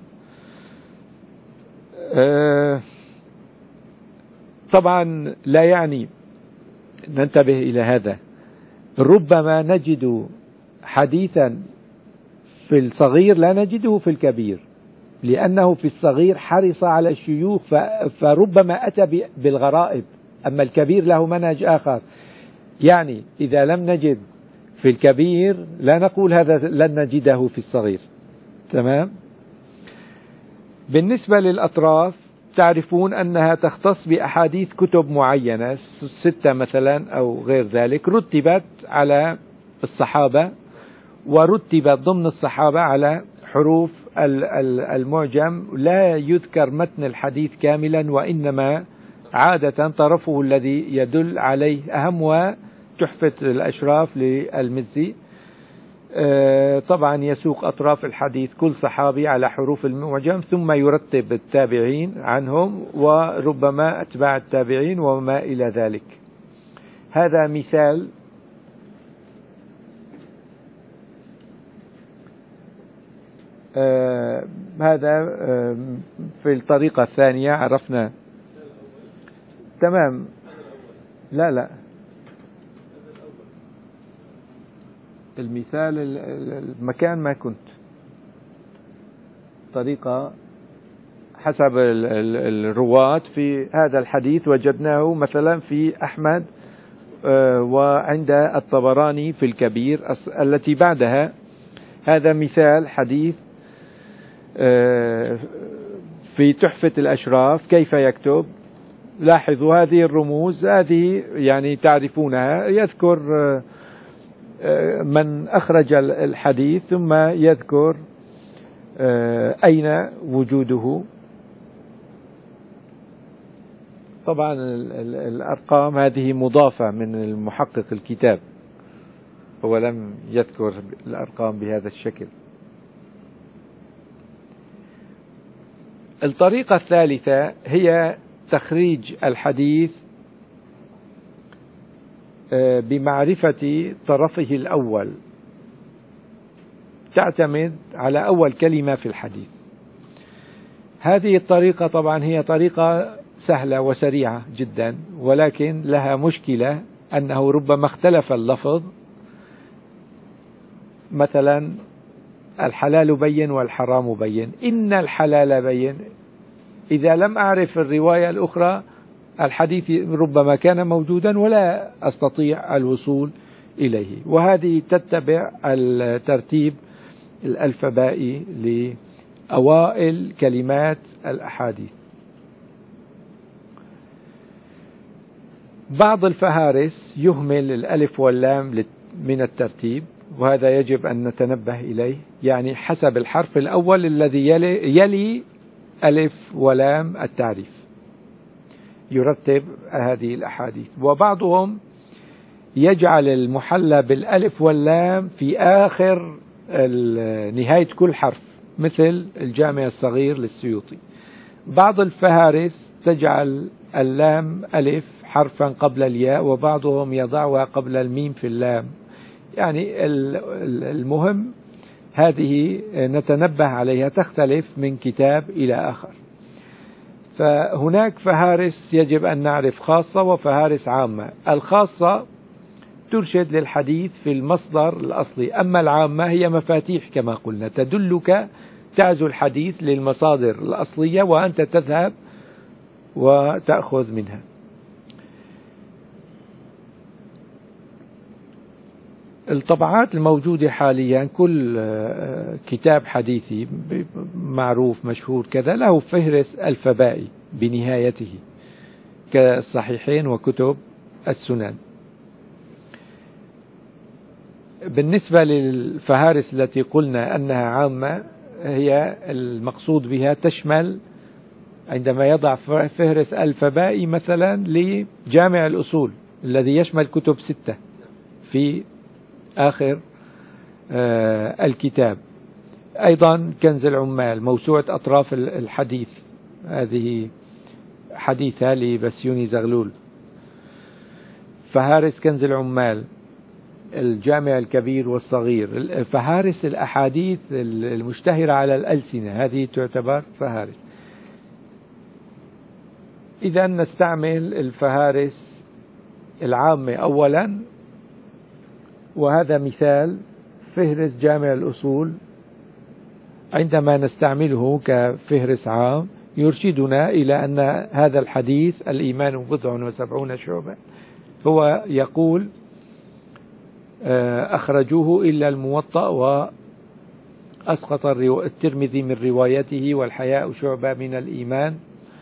طبعا لا يعني، ننتبه إلى هذا، ربما نجد حديثا في الصغير لا نجده في الكبير، لأنه في الصغير حرص على الشيوخ فربما أتى بالغرائب، أما الكبير له منهج آخر. يعني إذا لم نجد في الكبير لا نقول هذا لن نجده في الصغير. تمام. بالنسبة للأطراف تعرفون أنها تختص بأحاديث كتب معينة 6 مثلا أو غير ذلك، رتبت على الصحابة ورتبت ضمن الصحابة على حروف المعجم، لا يذكر متن الحديث كاملا، وإنما عادة طرفه الذي يدل عليه، أهمها تحفة الأشراف للمزي. طبعا يسوق أطراف الحديث كل صحابي على حروف المعجم، ثم يرتب التابعين عنهم وربما أتباع التابعين وما إلى ذلك. هذا مثال. هذا في الطريقة الثانية عرفنا. تمام. لا المثال المكان ما كنت طريقة حسب الرواة في هذا الحديث وجدناه مثلا في أحمد وعند الطبراني في الكبير التي بعدها. هذا مثال حديث في تحفة الأشراف كيف يكتب. لاحظوا هذه الرموز، هذه يعني تعرفونها، يذكر من أخرج الحديث ثم يذكر أين وجوده. طبعا الأرقام هذه مضافة من المحقق الكتاب، هو لم يذكر الأرقام بهذا الشكل. الطريقة الثالثة هي تخريج الحديث بمعرفة طرفه الأول، تعتمد على أول كلمة في الحديث. هذه الطريقة طبعا هي طريقة سهلة وسريعة جدا، ولكن لها مشكلة أنه ربما اختلف اللفظ. مثلا الحلال بين والحرام بين، إن الحلال بين، إذا لم أعرف الرواية الأخرى الحديث ربما كان موجودا ولا أستطيع الوصول إليه. وهذه تتبع الترتيب الألفبائي لأوائل كلمات الأحاديث. بعض الفهارس يهمل الألف واللام من الترتيب، وهذا يجب أن نتنبه إليه، يعني حسب الحرف الأول الذي يلي ألف ولام التعريف يرتب هذه الأحاديث. وبعضهم يجعل المحلى بالألف واللام في آخر نهاية كل حرف، مثل الجامع الصغير للسيوطي. بعض الفهارس تجعل اللام ألف حرفا قبل الياء، وبعضهم يضعها قبل الميم في اللام. يعني المهم هذه نتنبه عليها، تختلف من كتاب إلى آخر. فهناك فهارس يجب أن نعرف خاصة وفهارس عامة. الخاصة ترشد للحديث في المصدر الأصلي. أما العامة هي مفاتيح كما قلنا تدلك، تعزو الحديث للمصادر الأصلية وأنت تذهب وتأخذ منها. الطبعات الموجودة حاليا كل كتاب حديثي معروف مشهور كذا له فهرس ألفبائي بنهايته كالصحيحين وكتب السنن. بالنسبة للفهارس التي قلنا أنها عامة، هي المقصود بها تشمل عندما يضع فهرس ألفبائي مثلا لجامع الأصول الذي يشمل كتب 6 في آخر الكتاب، أيضا كنز العمال، موسوعة أطراف الحديث هذه حديثة لبسيوني زغلول، فهارس كنز العمال، الجامع الكبير والصغير، فهارس الأحاديث المشتهرة على الألسنة هذه تعتبر فهارس. إذا نستعمل الفهارس العامة أولا، وهذا مثال فهرس جامع الأصول عندما نستعمله كفهرس عام يرشدنا إلى أن هذا الحديث الإيمان 70 شعبة، هو يقول أخرجوه إلا الموطأ وأسقط الترمذي من روايته، والحياء شعبة من الإيمان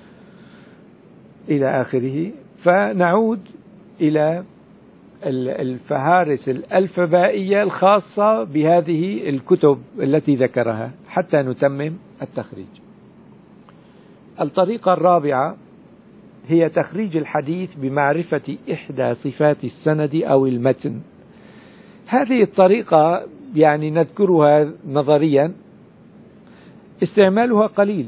إلى آخره. فنعود إلى الفهارس الألفبائية الخاصة بهذه الكتب التي ذكرها حتى نتمم التخريج. الطريقة الرابعة هي تخريج الحديث بمعرفة إحدى صفات السند أو المتن. هذه الطريقة يعني نذكرها نظريا، استعمالها قليل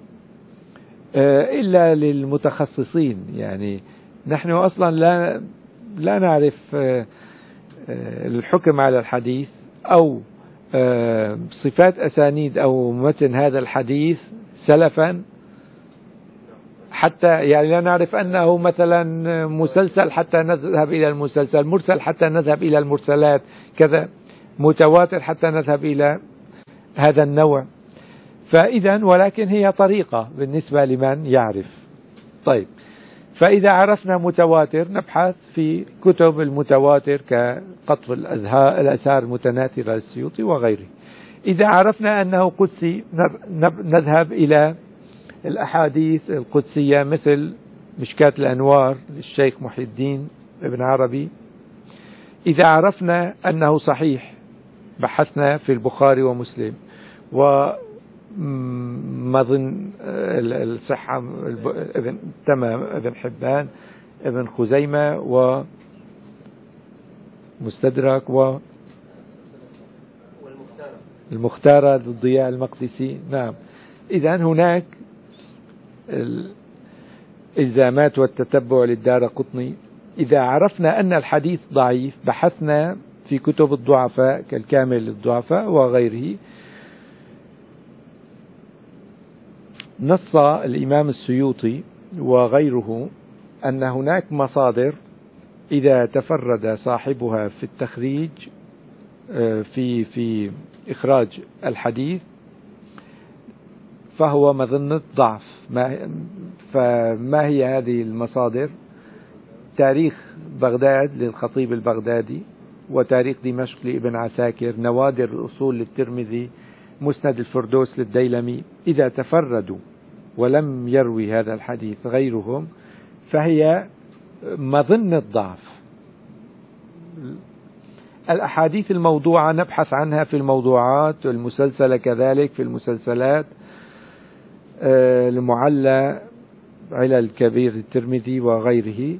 إلا للمتخصصين. يعني نحن أصلا لا نعرف الحكم على الحديث أو صفات أسانيد أو متن هذا الحديث سلفا، حتى يعني لا نعرف أنه مثلا مسلسل حتى نذهب إلى المسلسل، مرسل حتى نذهب إلى المرسلات، كذا متواتر حتى نذهب إلى هذا النوع. فإذا ولكن هي طريقة بالنسبة لمن يعرف. طيب، فإذا عرفنا متواتر نبحث في كتب المتواتر كقطف الأزهار المتناثرة للسيوطي وغيره. إذا عرفنا أنه قدسي نذهب إلى الأحاديث القدسية مثل مشكاة الأنوار للشيخ محي الدين ابن عربي. إذا عرفنا أنه صحيح بحثنا في البخاري ومسلم، ومظن الصحة ابن تمام ابن حبان ابن خزيمة ومستدرك والمختارة للضياء المقدسي. نعم، إذن هناك الإلزامات والتتبع للدارقطني. إذا عرفنا أن الحديث ضعيف بحثنا في كتب الضعفاء كالكامل للضعفاء وغيره. نص الإمام السيوطي وغيره أن هناك مصادر إذا تفرد صاحبها في التخريج في إخراج الحديث فهو مظنة ضعف. فما هي هذه المصادر؟ تاريخ بغداد للخطيب البغدادي، وتاريخ دمشق لابن عساكر، نوادر الأصول للترمذي، مسند الفردوس للديلمي. إذا تفردوا ولم يروي هذا الحديث غيرهم فهي مظنة ضعف. الأحاديث الموضوعة نبحث عنها في الموضوعات، والمسلسلة كذلك في المسلسلات، المعلى علل الكبير الترمذي وغيره،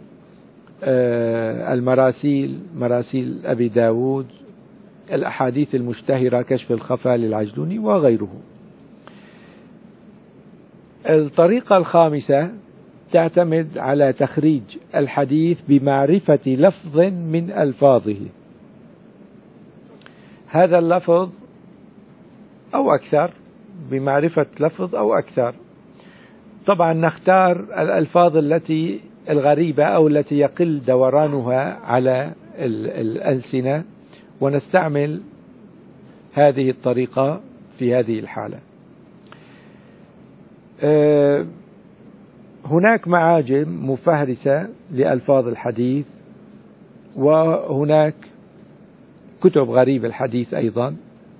المراسيل مراسيل أبي داود، الأحاديث المشتهرة كشف الخفا للعجلوني وغيره. الطريقة الخامسة تعتمد على تخريج الحديث بمعرفة لفظ من ألفاظه. هذا اللفظ أو أكثر، بمعرفة لفظ أو أكثر. طبعا نختار الألفاظ التي الغريبة أو التي يقل دورانها على الألسنة، ونستعمل هذه الطريقة في هذه الحالة. هناك معاجم مفهرسة لألفاظ الحديث، وهناك كتب غريب الحديث أيضا.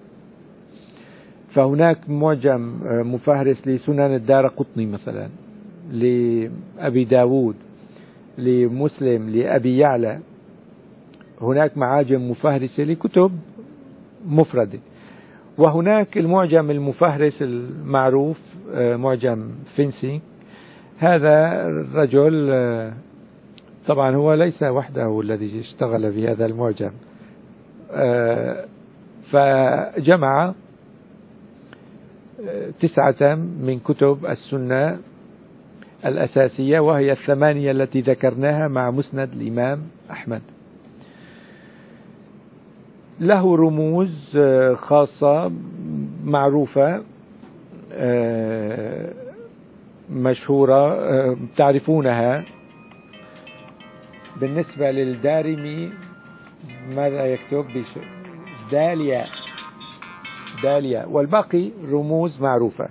فهناك معجم مفهرس لسنن الدارقطني مثلا، لأبي داود، لمسلم، لأبي يعلى. هناك معاجم مفهرسة لكتب مفردة. وهناك المعجم المفهرس المعروف معجم فينسي. هذا الرجل طبعا هو ليس وحده الذي اشتغل في هذا المعجم، فجمع 9 من كتب السنة الأساسية، وهي 8 التي ذكرناها مع مسند الإمام أحمد. له رموز خاصة معروفة مشهورة تعرفونها. بالنسبة للدارمي ماذا يكتب؟ داليا، والباقي رموز معروفة.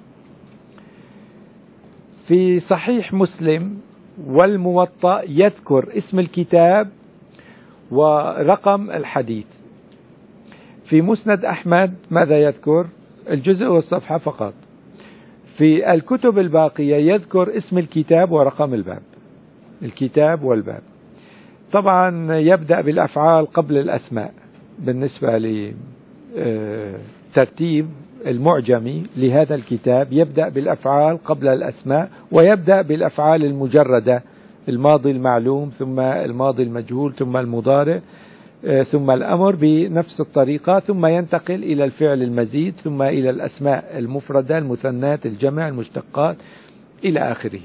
في صحيح مسلم والموطأ يذكر اسم الكتاب ورقم الحديث. في مسند أحمد ماذا يذكر؟ الجزء والصفحة فقط. في الكتب الباقية يذكر اسم الكتاب ورقم الباب، الكتاب والباب. طبعا يبدأ بالأفعال قبل الأسماء. بالنسبة لترتيب المعجمي لهذا الكتاب يبدأ بالأفعال قبل الأسماء، ويبدأ بالأفعال المجردة، الماضي المعلوم، ثم الماضي المجهول، ثم المضارع، ثم الأمر بنفس الطريقة، ثم ينتقل إلى الفعل المزيد، ثم إلى الأسماء المفردة، المثنات، الجمع، المشتقات، إلى آخره.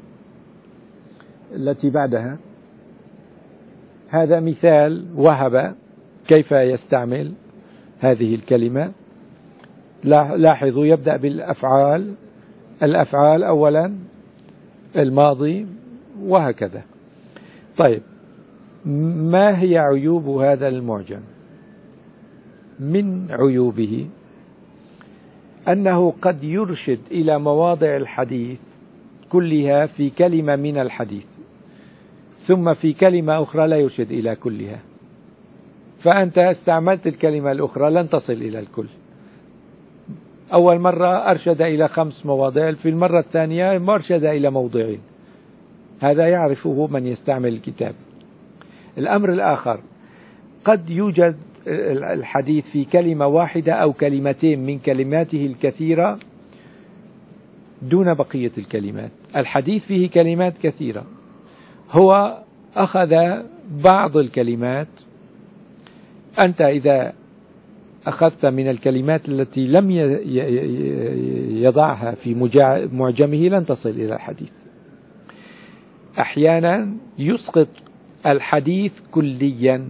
التي بعدها هذا مثال وهب كيف يستعمل هذه الكلمة. لاحظوا يبدأ بالأفعال، الأفعال أولا، الماضي، وهكذا. طيب، ما هي عيوب هذا المعجم؟ من عيوبه أنه قد يرشد إلى مواضع الحديث كلها في كلمة من الحديث، ثم في كلمة أخرى لا يرشد إلى كلها، فأنت استعملت الكلمة الأخرى لن تصل إلى الكل. أول مرة أرشد إلى 5 مواضع، في المرة الثانية أرشد إلى موضعين. هذا يعرفه من يستعمل الكتاب. الأمر الآخر، قد يوجد الحديث في كلمة واحدة أو كلمتين من كلماته الكثيرة دون بقية الكلمات. الحديث فيه كلمات كثيرة، هو أخذ بعض الكلمات. أنت إذا أخذت من الكلمات التي لم يضعها في معجمه لن تصل إلى الحديث. أحيانا يسقط الحديث كليا،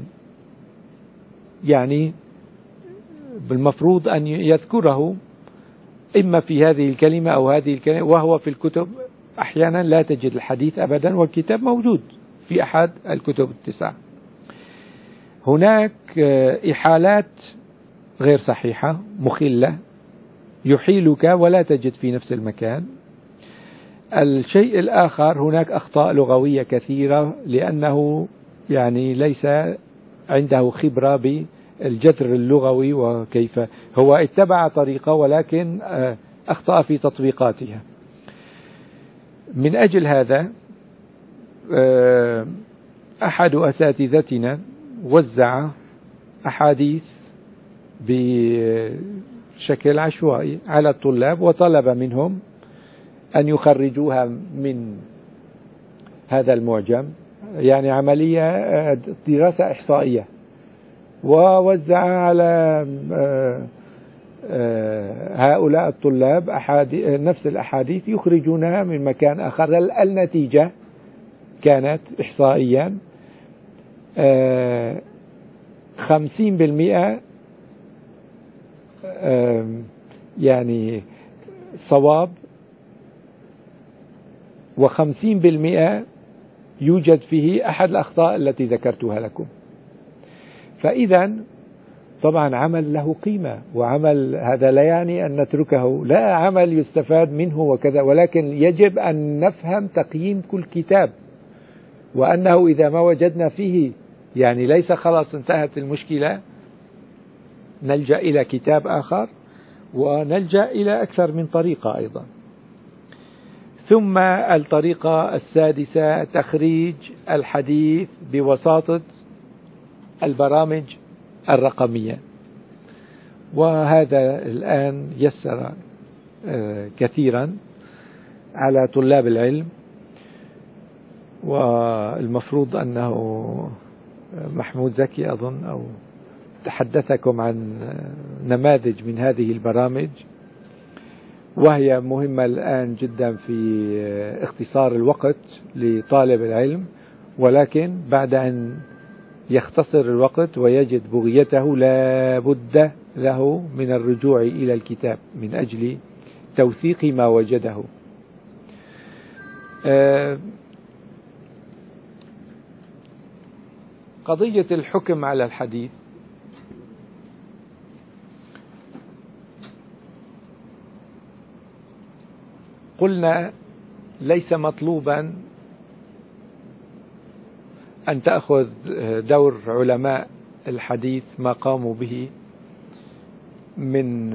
يعني بالمفروض أن يذكره إما في هذه الكلمة أو هذه الكلمة، وهو في الكتب أحيانا لا تجد الحديث أبدا، والكتاب موجود في أحد الكتب 9. هناك إحالات غير صحيحة مخلة، يحيلك ولا تجد في نفس المكان. الشيء الآخر، هناك أخطاء لغوية كثيرة، لأنه يعني ليس عنده خبرة بالجذر اللغوي، وكيف هو اتبع طريقة ولكن أخطأ في تطبيقاتها. من أجل هذا أحد أساتذتنا وزع أحاديث بشكل عشوائي على الطلاب، وطلب منهم أن يخرجوها من هذا المعجم، يعني عملية دراسة إحصائية، ووزع على هؤلاء الطلاب نفس الأحاديث يخرجونها من مكان آخر. النتيجة كانت إحصائيا 50% يعني صواب، و50% يوجد فيه أحد الأخطاء التي ذكرتها لكم. فإذا طبعا عمل له قيمة، وعمل هذا لا يعني أن نتركه، لا، عمل يستفاد منه وكذا، ولكن يجب أن نفهم تقييم كل كتاب، وأنه إذا ما وجدنا فيه يعني ليس خلاص انتهت المشكلة، نلجأ إلى كتاب آخر، ونلجأ إلى أكثر من طريقة أيضا. ثم الطريقة السادسة تخريج الحديث بواسطة البرامج الرقمية، وهذا الآن يسر كثيرا على طلاب العلم، والمفروض أنه محمود زكي أظن أو تحدثكم عن نماذج من هذه البرامج، وهي مهمة الآن جدا في اختصار الوقت لطالب العلم، ولكن بعد أن يختصر الوقت ويجد بغيته لا بد له من الرجوع إلى الكتاب من أجل توثيق ما وجده. قضية الحكم على الحديث، قلنا ليس مطلوبا أن تأخذ دور علماء الحديث ما قاموا به من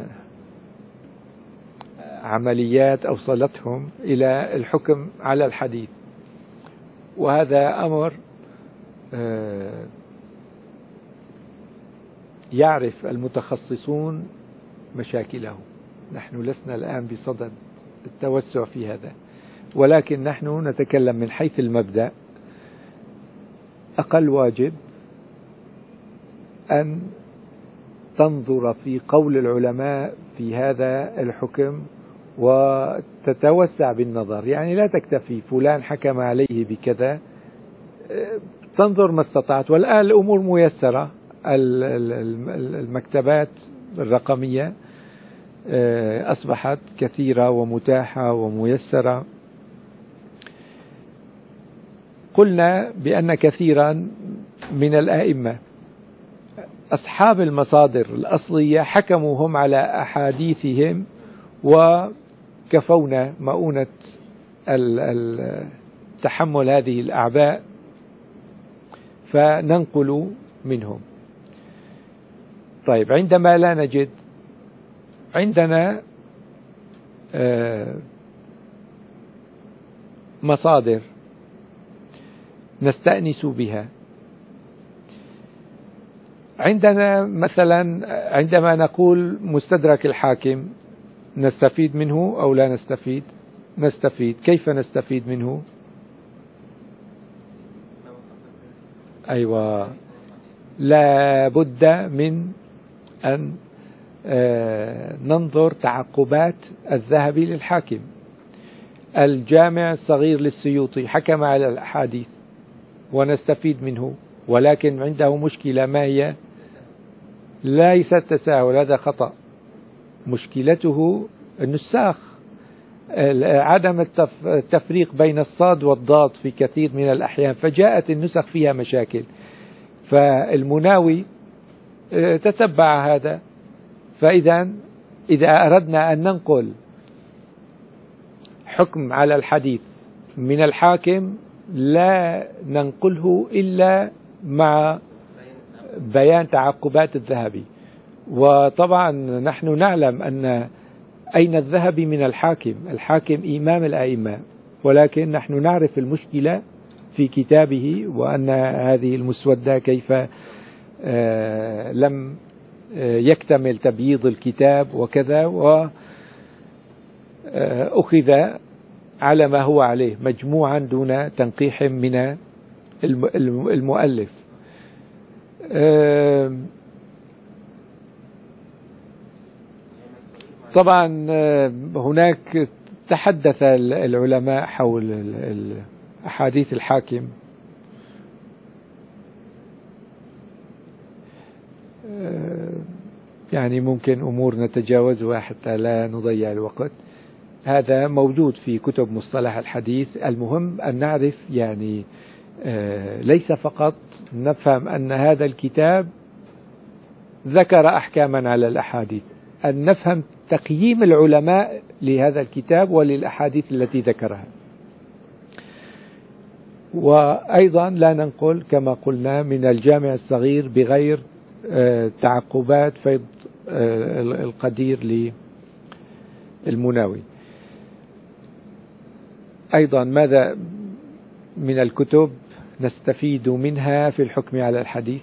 عمليات أوصلتهم إلى الحكم على الحديث، وهذا أمر يعرف المتخصصون مشاكله. نحن لسنا الآن بصدد التوسع في هذا، ولكن نحن نتكلم من حيث المبدأ. أقل واجب أن تنظر في قول العلماء في هذا الحكم وتتوسع بالنظر، يعني لا تكتفي فلان حكم عليه بكذا، تنظر ما استطعت. والآن الأمور ميسرة، المكتبات الرقمية أصبحت كثيرة ومتاحة وميسرة. قلنا بأن كثيرا من الآئمة أصحاب المصادر الأصلية حكموا هم على أحاديثهم وكفونا مؤونة تحمل هذه الأعباء، فننقل منهم. طيب، عندما لا نجد، عندنا مصادر نستأنس بها. عندنا مثلا عندما نقول مستدرك الحاكم، نستفيد منه أو لا نستفيد؟ نستفيد. كيف نستفيد منه؟ أيوة، لا بد من أن ننظر تعقبات الذهبي للحاكم. الجامع الصغير للسيوطي حكم على الأحاديث ونستفيد منه، ولكن عنده مشكلة، ما هي؟ ليس التساهل، هذا خطأ، مشكلته النساخ، عدم التفريق بين الصاد والضاد في كثير من الأحيان، فجاءت النسخ فيها مشاكل. فالمناوي تتبع هذا. فإذا إذا أردنا أن ننقل حكم على الحديث من الحاكم، لا ننقله إلا مع بيان تعقبات الذهبي. وطبعا نحن نعلم أن أين الذهبي من الحاكم؟ الحاكم إمام الأئمة، ولكن نحن نعرف المشكلة في كتابه، وأن هذه المسودة كيف لم يكتمل تبييض الكتاب وكذا، وأخذ على ما هو عليه مجموعا دون تنقيح من المؤلف. طبعا هناك تحدث العلماء حول أحاديث الحاكم، يعني ممكن أمور نتجاوزها حتى لا نضيع الوقت. هذا موجود في كتب مصطلح الحديث. المهم أن نعرف يعني ليس فقط نفهم أن هذا الكتاب ذكر أحكاما على الأحاديث، أن نفهم تقييم العلماء لهذا الكتاب وللأحاديث التي ذكرها. وأيضا لا ننقل كما قلنا من الجامع الصغير بغير تعقبات فيض القدير للمناوي. أيضا ماذا من الكتب نستفيد منها في الحكم على الحديث؟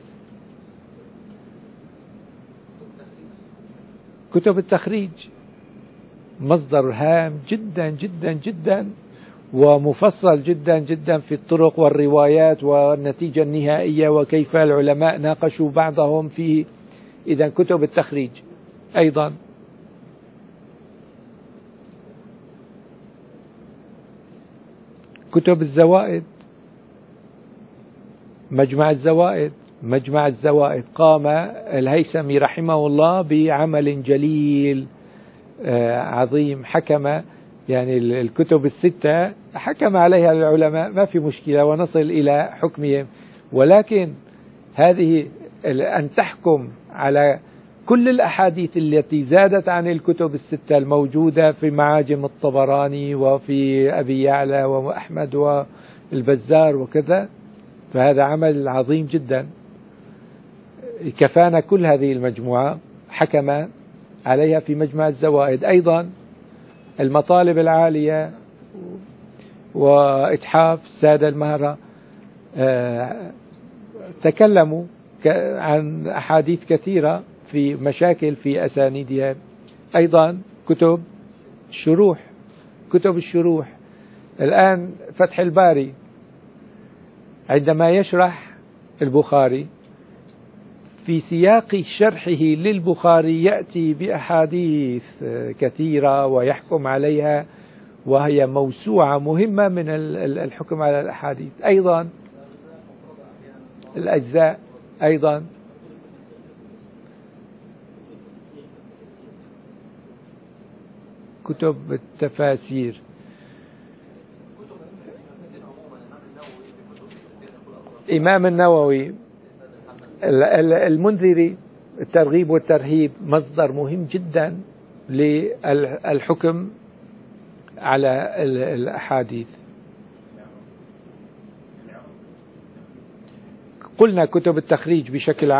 كتب التخريج مصدر هام جدا جدا جدا ومفصل جدا جدا في الطرق والروايات والنتيجة النهائية وكيف العلماء ناقشوا بعضهم فيه. إذا كتب التخريج. أيضا كتب الزوائد، مجمع الزوائد قام الهيثمي رحمه الله بعمل جليل عظيم، حكم يعني الكتب الستة حكم عليها العلماء ما في مشكلة ونصل إلى حكمهم، ولكن هذه أن تحكم على كل الأحاديث التي زادت عن الكتب الستة الموجودة في معاجم الطبراني وفي أبي يعلى وأحمد والبزار وكذا، فهذا عمل عظيم جدا. كفانا كل هذه المجموعة حكم عليها في مجمع الزوائد. أيضا المطالب العالية وإتحاف السادة المهرة تكلموا عن أحاديث كثيرة في مشاكل في أسانيدها. أيضا كتب الشروح الآن فتح الباري عندما يشرح البخاري في سياق شرحه للبخاري يأتي بأحاديث كثيرة ويحكم عليها، وهي موسوعة مهمة من الحكم على الأحاديث. أيضا الأجزاء، أيضا كتب التفاسير، إمام النووي، المنذري الترغيب والترهيب مصدر مهم جدا للحكم على الأحاديث. قلنا كتب التخريج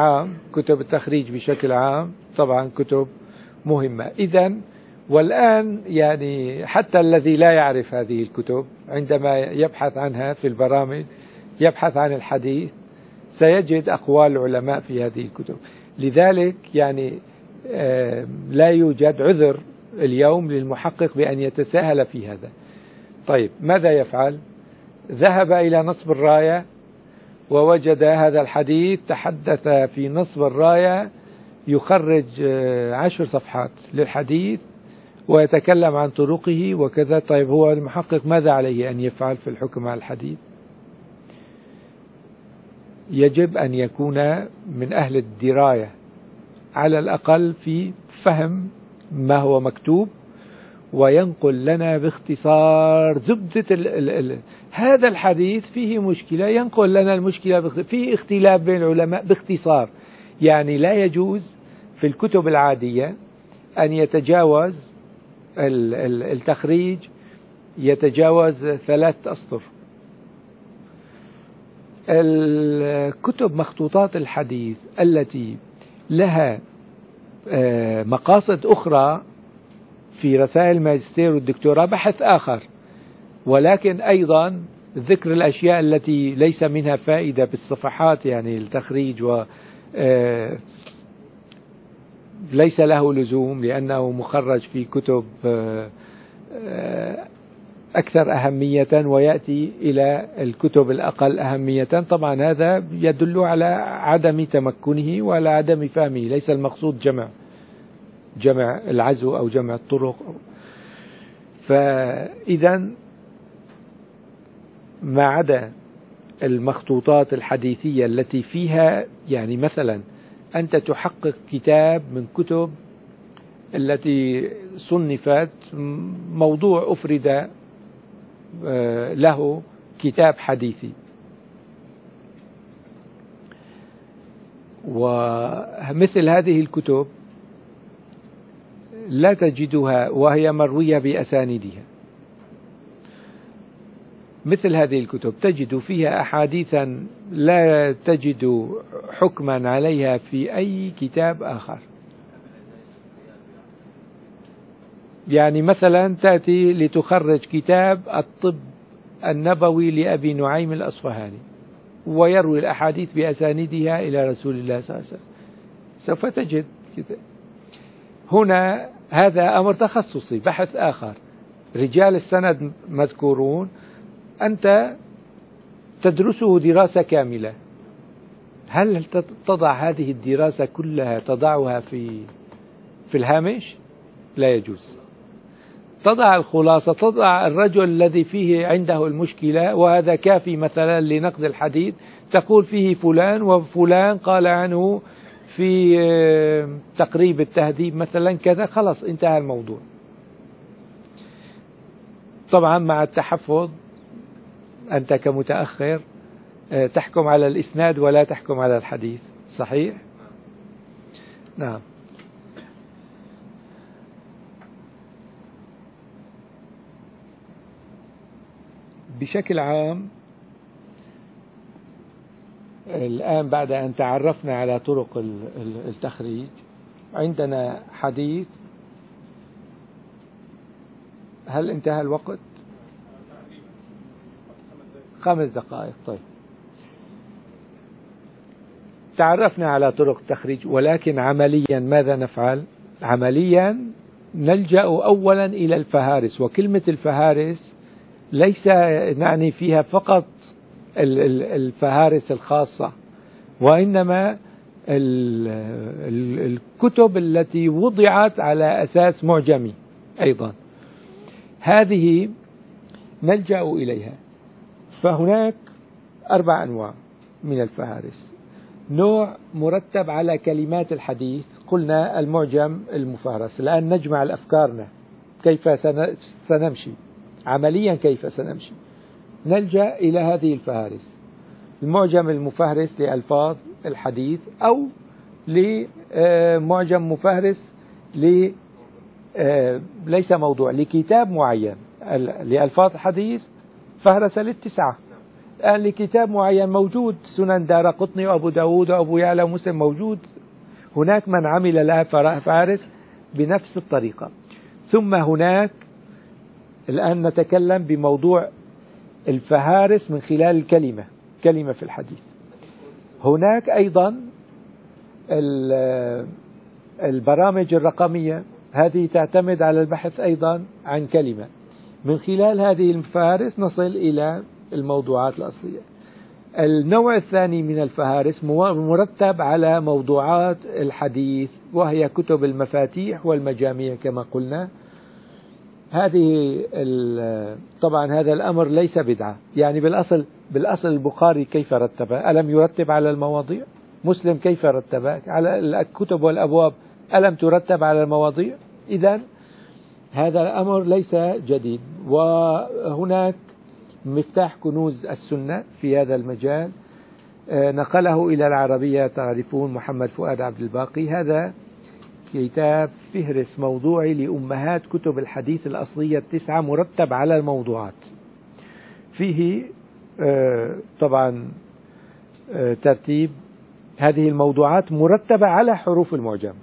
بشكل عام طبعا كتب مهمة. إذن والآن يعني حتى الذي لا يعرف هذه الكتب عندما يبحث عنها في البرامج يبحث عن الحديث سيجد أقوال العلماء في هذه الكتب. لذلك يعني لا يوجد عذر اليوم للمحقق بأن يتساهل في هذا. طيب ماذا يفعل؟ ذهب إلى نصب الراية ووجد هذا الحديث، تحدث في نصب الراية يخرج 10 صفحات للحديث ويتكلم عن طرقه وكذا. طيب هو المحقق ماذا عليه أن يفعل في الحكم على الحديث؟ يجب أن يكون من أهل الدراية على الأقل في فهم ما هو مكتوب، وينقل لنا باختصار زبدة هذا الحديث فيه مشكلة، ينقل لنا المشكلة فيه اختلاف بين العلماء باختصار. يعني لا يجوز في الكتب العادية أن يتجاوز التخريج يتجاوز 3 أسطر. الكتب مخطوطات الحديث التي لها مقاصد أخرى في رسائل الماجستير والدكتوراه بحث آخر، ولكن أيضا ذكر الأشياء التي ليس منها فائدة بالصفحات، يعني التخريج ليس له لزوم لأنه مخرج في كتب أكثر أهمية ويأتي إلى الكتب الأقل أهمية. طبعا هذا يدل على عدم تمكنه وعلى عدم فهمه. ليس المقصود جمع العزو أو جمع الطرق. فإذا ما عدا المخطوطات الحديثية التي فيها، يعني مثلا أنت تحقق كتاب من كتب التي صنفت موضوع أفرد له كتاب حديثي، ومثل هذه الكتب لا تجدها وهي مروية بأسانيدها. مثل هذه الكتب تجد فيها أحاديثا لا تجد حكما عليها في أي كتاب آخر. يعني مثلا تأتي لتخرج كتاب الطب النبوي لأبي نعيم الأصفهاني ويروي الأحاديث بأسانيدها إلى رسول الله صلى الله عليه وسلم، سوف تجد كده. هنا هذا أمر تخصصي، بحث آخر، رجال السند مذكورون، أنت تدرسه دراسة كاملة. هل تضع هذه الدراسة كلها تضعها في الهامش؟ لا يجوز. تضع الخلاصة، تضع الرجل الذي فيه عنده المشكلة وهذا كافي مثلا لنقد الحديث، تقول فيه فلان وفلان قال عنه في تقريب التهذيب مثلا كذا، خلاص انتهى الموضوع. طبعا مع التحفظ، أنت كمتأخر تحكم على الإسناد ولا تحكم على الحديث، صحيح؟ نعم. بشكل عام الآن بعد أن تعرفنا على طرق التخريج، عندنا حديث. هل انتهى الوقت؟ 5 دقائق. طيب، تعرفنا على طرق التخريج، ولكن عمليا ماذا نفعل؟ عمليا نلجأ أولا إلى الفهارس، وكلمة الفهارس ليس نعني فيها فقط الفهارس الخاصة، وإنما الكتب التي وضعت على أساس معجمي أيضا، هذه نلجأ إليها. فهناك 4 أنواع من الفهارس. نوع مرتب على كلمات الحديث، قلنا المعجم المفهرس. الآن نجمع الأفكارنا، كيف سنمشي عمليا، كيف سنمشي؟ نلجأ إلى هذه الفهارس: المعجم المفهرس لألفاظ الحديث، أو لمعجم مفهرس ليس موضوع، لكتاب معين. لألفاظ الحديث فهرس لل9، الآن لكتاب معين موجود، سنن دارقطني وأبو داود وأبو يعلى ومسلم موجود، هناك من عمل لها فهارس بنفس الطريقة. ثم هناك الآن نتكلم بموضوع الفهارس من خلال كلمة في الحديث. هناك أيضا البرامج الرقمية، هذه تعتمد على البحث أيضا عن كلمة. من خلال هذه الفهارس نصل إلى الموضوعات الأصلية. النوع الثاني من الفهارس مرتب على موضوعات الحديث، وهي كتب المفاتيح والمجاميع كما قلنا. هذه طبعا هذا الأمر ليس بدعة، يعني بالأصل البخاري كيف رتبه؟ ألم يرتب على المواضيع؟ مسلم كيف رتبه؟ على الكتب والأبواب، ألم ترتب على المواضيع؟ إذن هذا الأمر ليس جديد. وهناك مفتاح كنوز السنة في هذا المجال، نقله إلى العربية، تعرفون محمد فؤاد عبد الباقي. هذا كتاب فهرس موضوعي لأمهات كتب الحديث الأصلية 9 مرتب على الموضوعات. فيه طبعا ترتيب هذه الموضوعات مرتبة على حروف المعجم،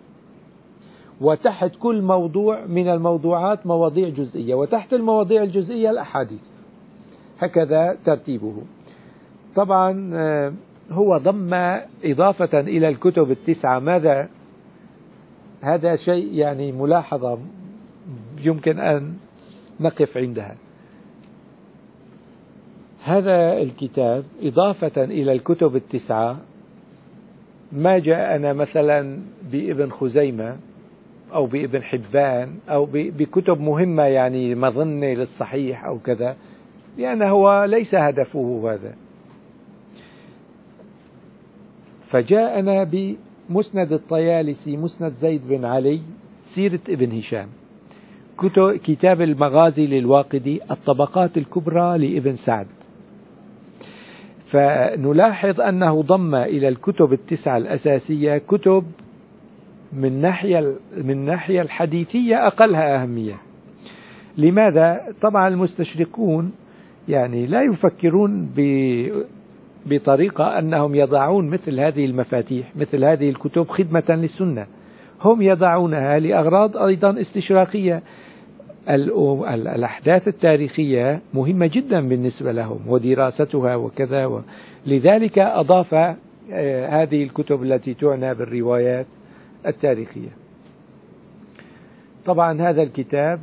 وتحت كل موضوع من الموضوعات مواضيع جزئية، وتحت المواضيع الجزئية الأحاديث، هكذا ترتيبه. طبعا هو ضم إضافة إلى الكتب 9 ماذا؟ هذا شيء يعني ملاحظة يمكن أن نقف عندها. هذا الكتاب إضافة إلى الكتب 9 ما جاءنا مثلا بابن خزيمة أو بابن حبان أو بكتب مهمة، يعني مظنة للصحيح أو كذا، لأنه هو ليس هدفه هذا. فجاءنا بمسند الطيالسي، مسند زيد بن علي، سيرة ابن هشام، كتاب المغازي للواقدي، الطبقات الكبرى لابن سعد. فنلاحظ أنه ضم إلى الكتب التسعة الأساسية كتب من ناحية الحديثية أقلها أهمية. لماذا؟ طبعا المستشرقون يعني لا يفكرون بطريقة أنهم يضعون مثل هذه المفاتيح مثل هذه الكتب خدمة للسنة، هم يضعونها لأغراض أيضا استشراقية. الأحداث التاريخية مهمة جدا بالنسبة لهم ودراستها وكذا، لذلك أضاف هذه الكتب التي تعنى بالروايات التاريخية. طبعا هذا الكتاب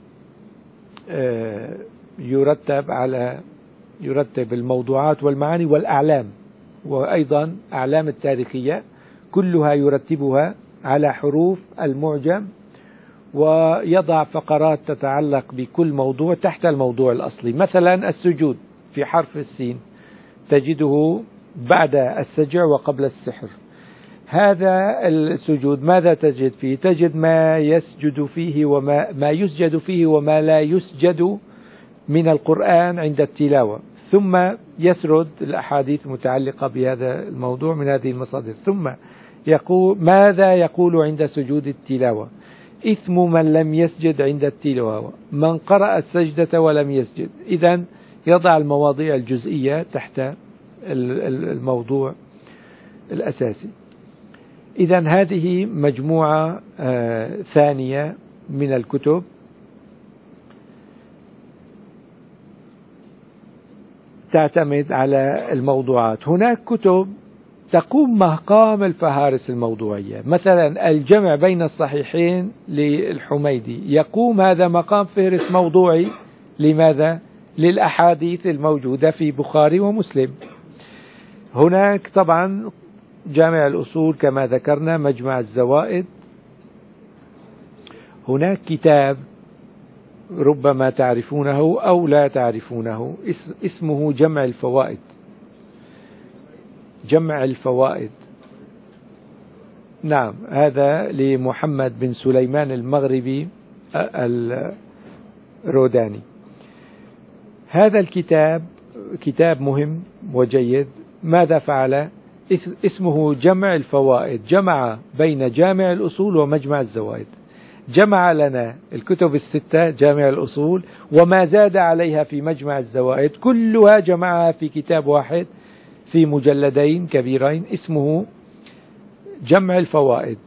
يرتب الموضوعات والمعاني والأعلام، وأيضا أعلام التاريخية كلها يرتبها على حروف المعجم، ويضع فقرات تتعلق بكل موضوع تحت الموضوع الأصلي. مثلا السجود في حرف السين تجده بعد السجع وقبل السحر. هذا السجود ماذا تجد فيه؟ تجد ما يسجد فيه ما يسجد فيه وما لا يسجد من القرآن عند التلاوة، ثم يسرد الأحاديث المتعلقة بهذا الموضوع من هذه المصادر، ثم يقول ماذا يقول عند سجود التلاوة، إثم من لم يسجد عند التلاوة، من قرأ السجدة ولم يسجد. إذن يضع المواضيع الجزئية تحت الموضوع الأساسي. إذن هذه مجموعة ثانية من الكتب تعتمد على الموضوعات. هناك كتب تقوم مقام الفهارس الموضوعية، مثلا الجمع بين الصحيحين للحميدي يقوم هذا مقام فهرس موضوعي. لماذا؟ للأحاديث الموجودة في بخاري ومسلم. هناك طبعا جامع الأصول كما ذكرنا، مجمع الزوائد. هناك كتاب ربما تعرفونه أو لا تعرفونه اسمه جمع الفوائد. جمع الفوائد، نعم، هذا لمحمد بن سليمان المغربي الروداني. هذا الكتاب كتاب مهم وجيد. ماذا فعل؟ اسمه جمع الفوائد، جمع بين جامع الأصول ومجمع الزوائد، جمع لنا الكتب الستة جامع الأصول وما زاد عليها في مجمع الزوائد، كلها جمعها في كتاب واحد في مجلدين كبيرين اسمه جمع الفوائد.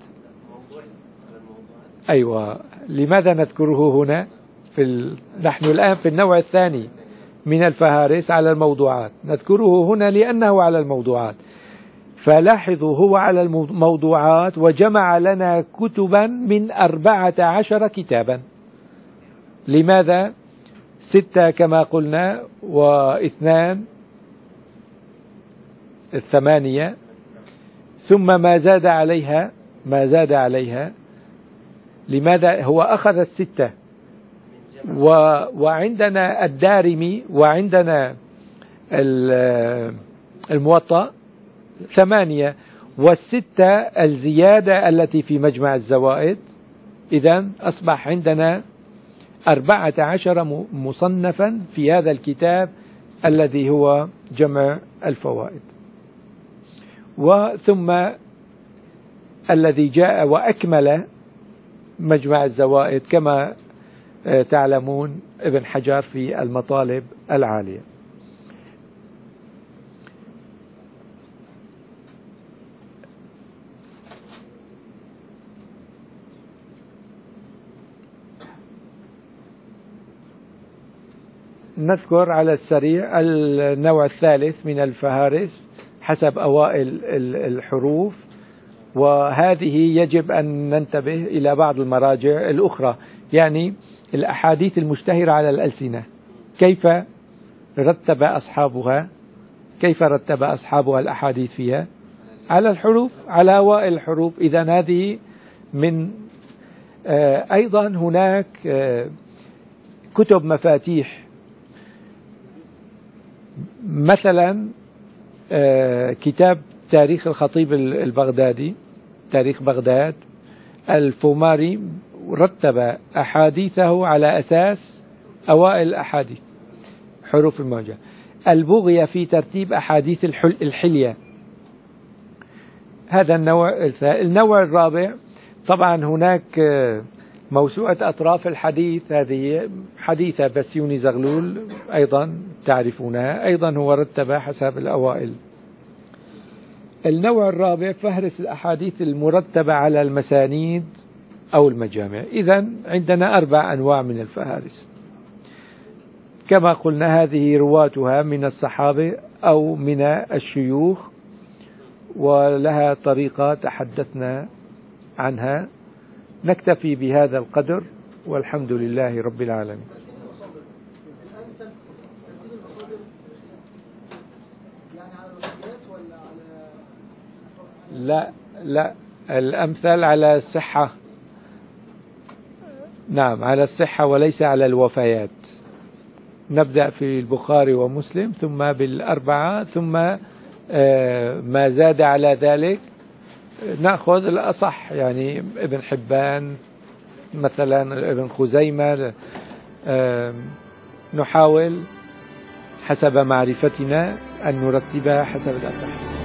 أيوة، لماذا نذكره هنا؟ نحن الآن في النوع الثاني من الفهارس على الموضوعات، نذكره هنا لأنه على الموضوعات. فلاحظوا هو على الموضوعات وجمع لنا كتبا من 14 كتابا. لماذا؟ 6 كما قلنا، و2 8، ثم ما زاد عليها. لماذا؟ هو أخذ 6 وعندنا الدارمي وعندنا الموطأ 8، وال6 الزيادة التي في مجمع الزوائد. إذن أصبح عندنا 14 مصنفا في هذا الكتاب الذي هو جمع الفوائد. وثم الذي جاء وأكمل مجمع الزوائد كما تعلمون ابن حجر في المطالب العالية. نذكر على السريع النوع الثالث من الفهارس حسب أوائل الحروف، وهذه يجب أن ننتبه إلى بعض المراجع الأخرى، يعني الأحاديث المشتهرة على الألسنة كيف رتب أصحابها الأحاديث فيها على الحروف، على أوائل الحروف. إذن هذه من أيضا هناك كتب مفاتيح، مثلا كتاب تاريخ الخطيب البغدادي، تاريخ بغداد، الفوماري رتب أحاديثه على أساس أوائل الأحاديث حروف المعجم. البغية في ترتيب أحاديث الحلية. هذا النوع الثالث. النوع الرابع طبعا هناك موسوعة أطراف الحديث، هذه حديثة بسيوني زغلول أيضا تعرفونها، أيضا هو رتب حسب الأوائل. النوع الرابع فهرس الأحاديث المرتبة على المسانيد أو المجامع. إذن عندنا 4 أنواع من الفهارس، كما قلنا هذه رواتها من الصحابة أو من الشيوخ، ولها طريقة تحدثنا عنها. نكتفي بهذا القدر، والحمد لله رب العالمين. لا الأمثل على الصحة، نعم على الصحة وليس على الوفيات. نبدأ في البخاري ومسلم ثم بالأربعة، ثم ما زاد على ذلك نأخذ الأصح، يعني ابن حبان مثلا، ابن خزيمة. نحاول حسب معرفتنا أن نرتبها حسب الأصح.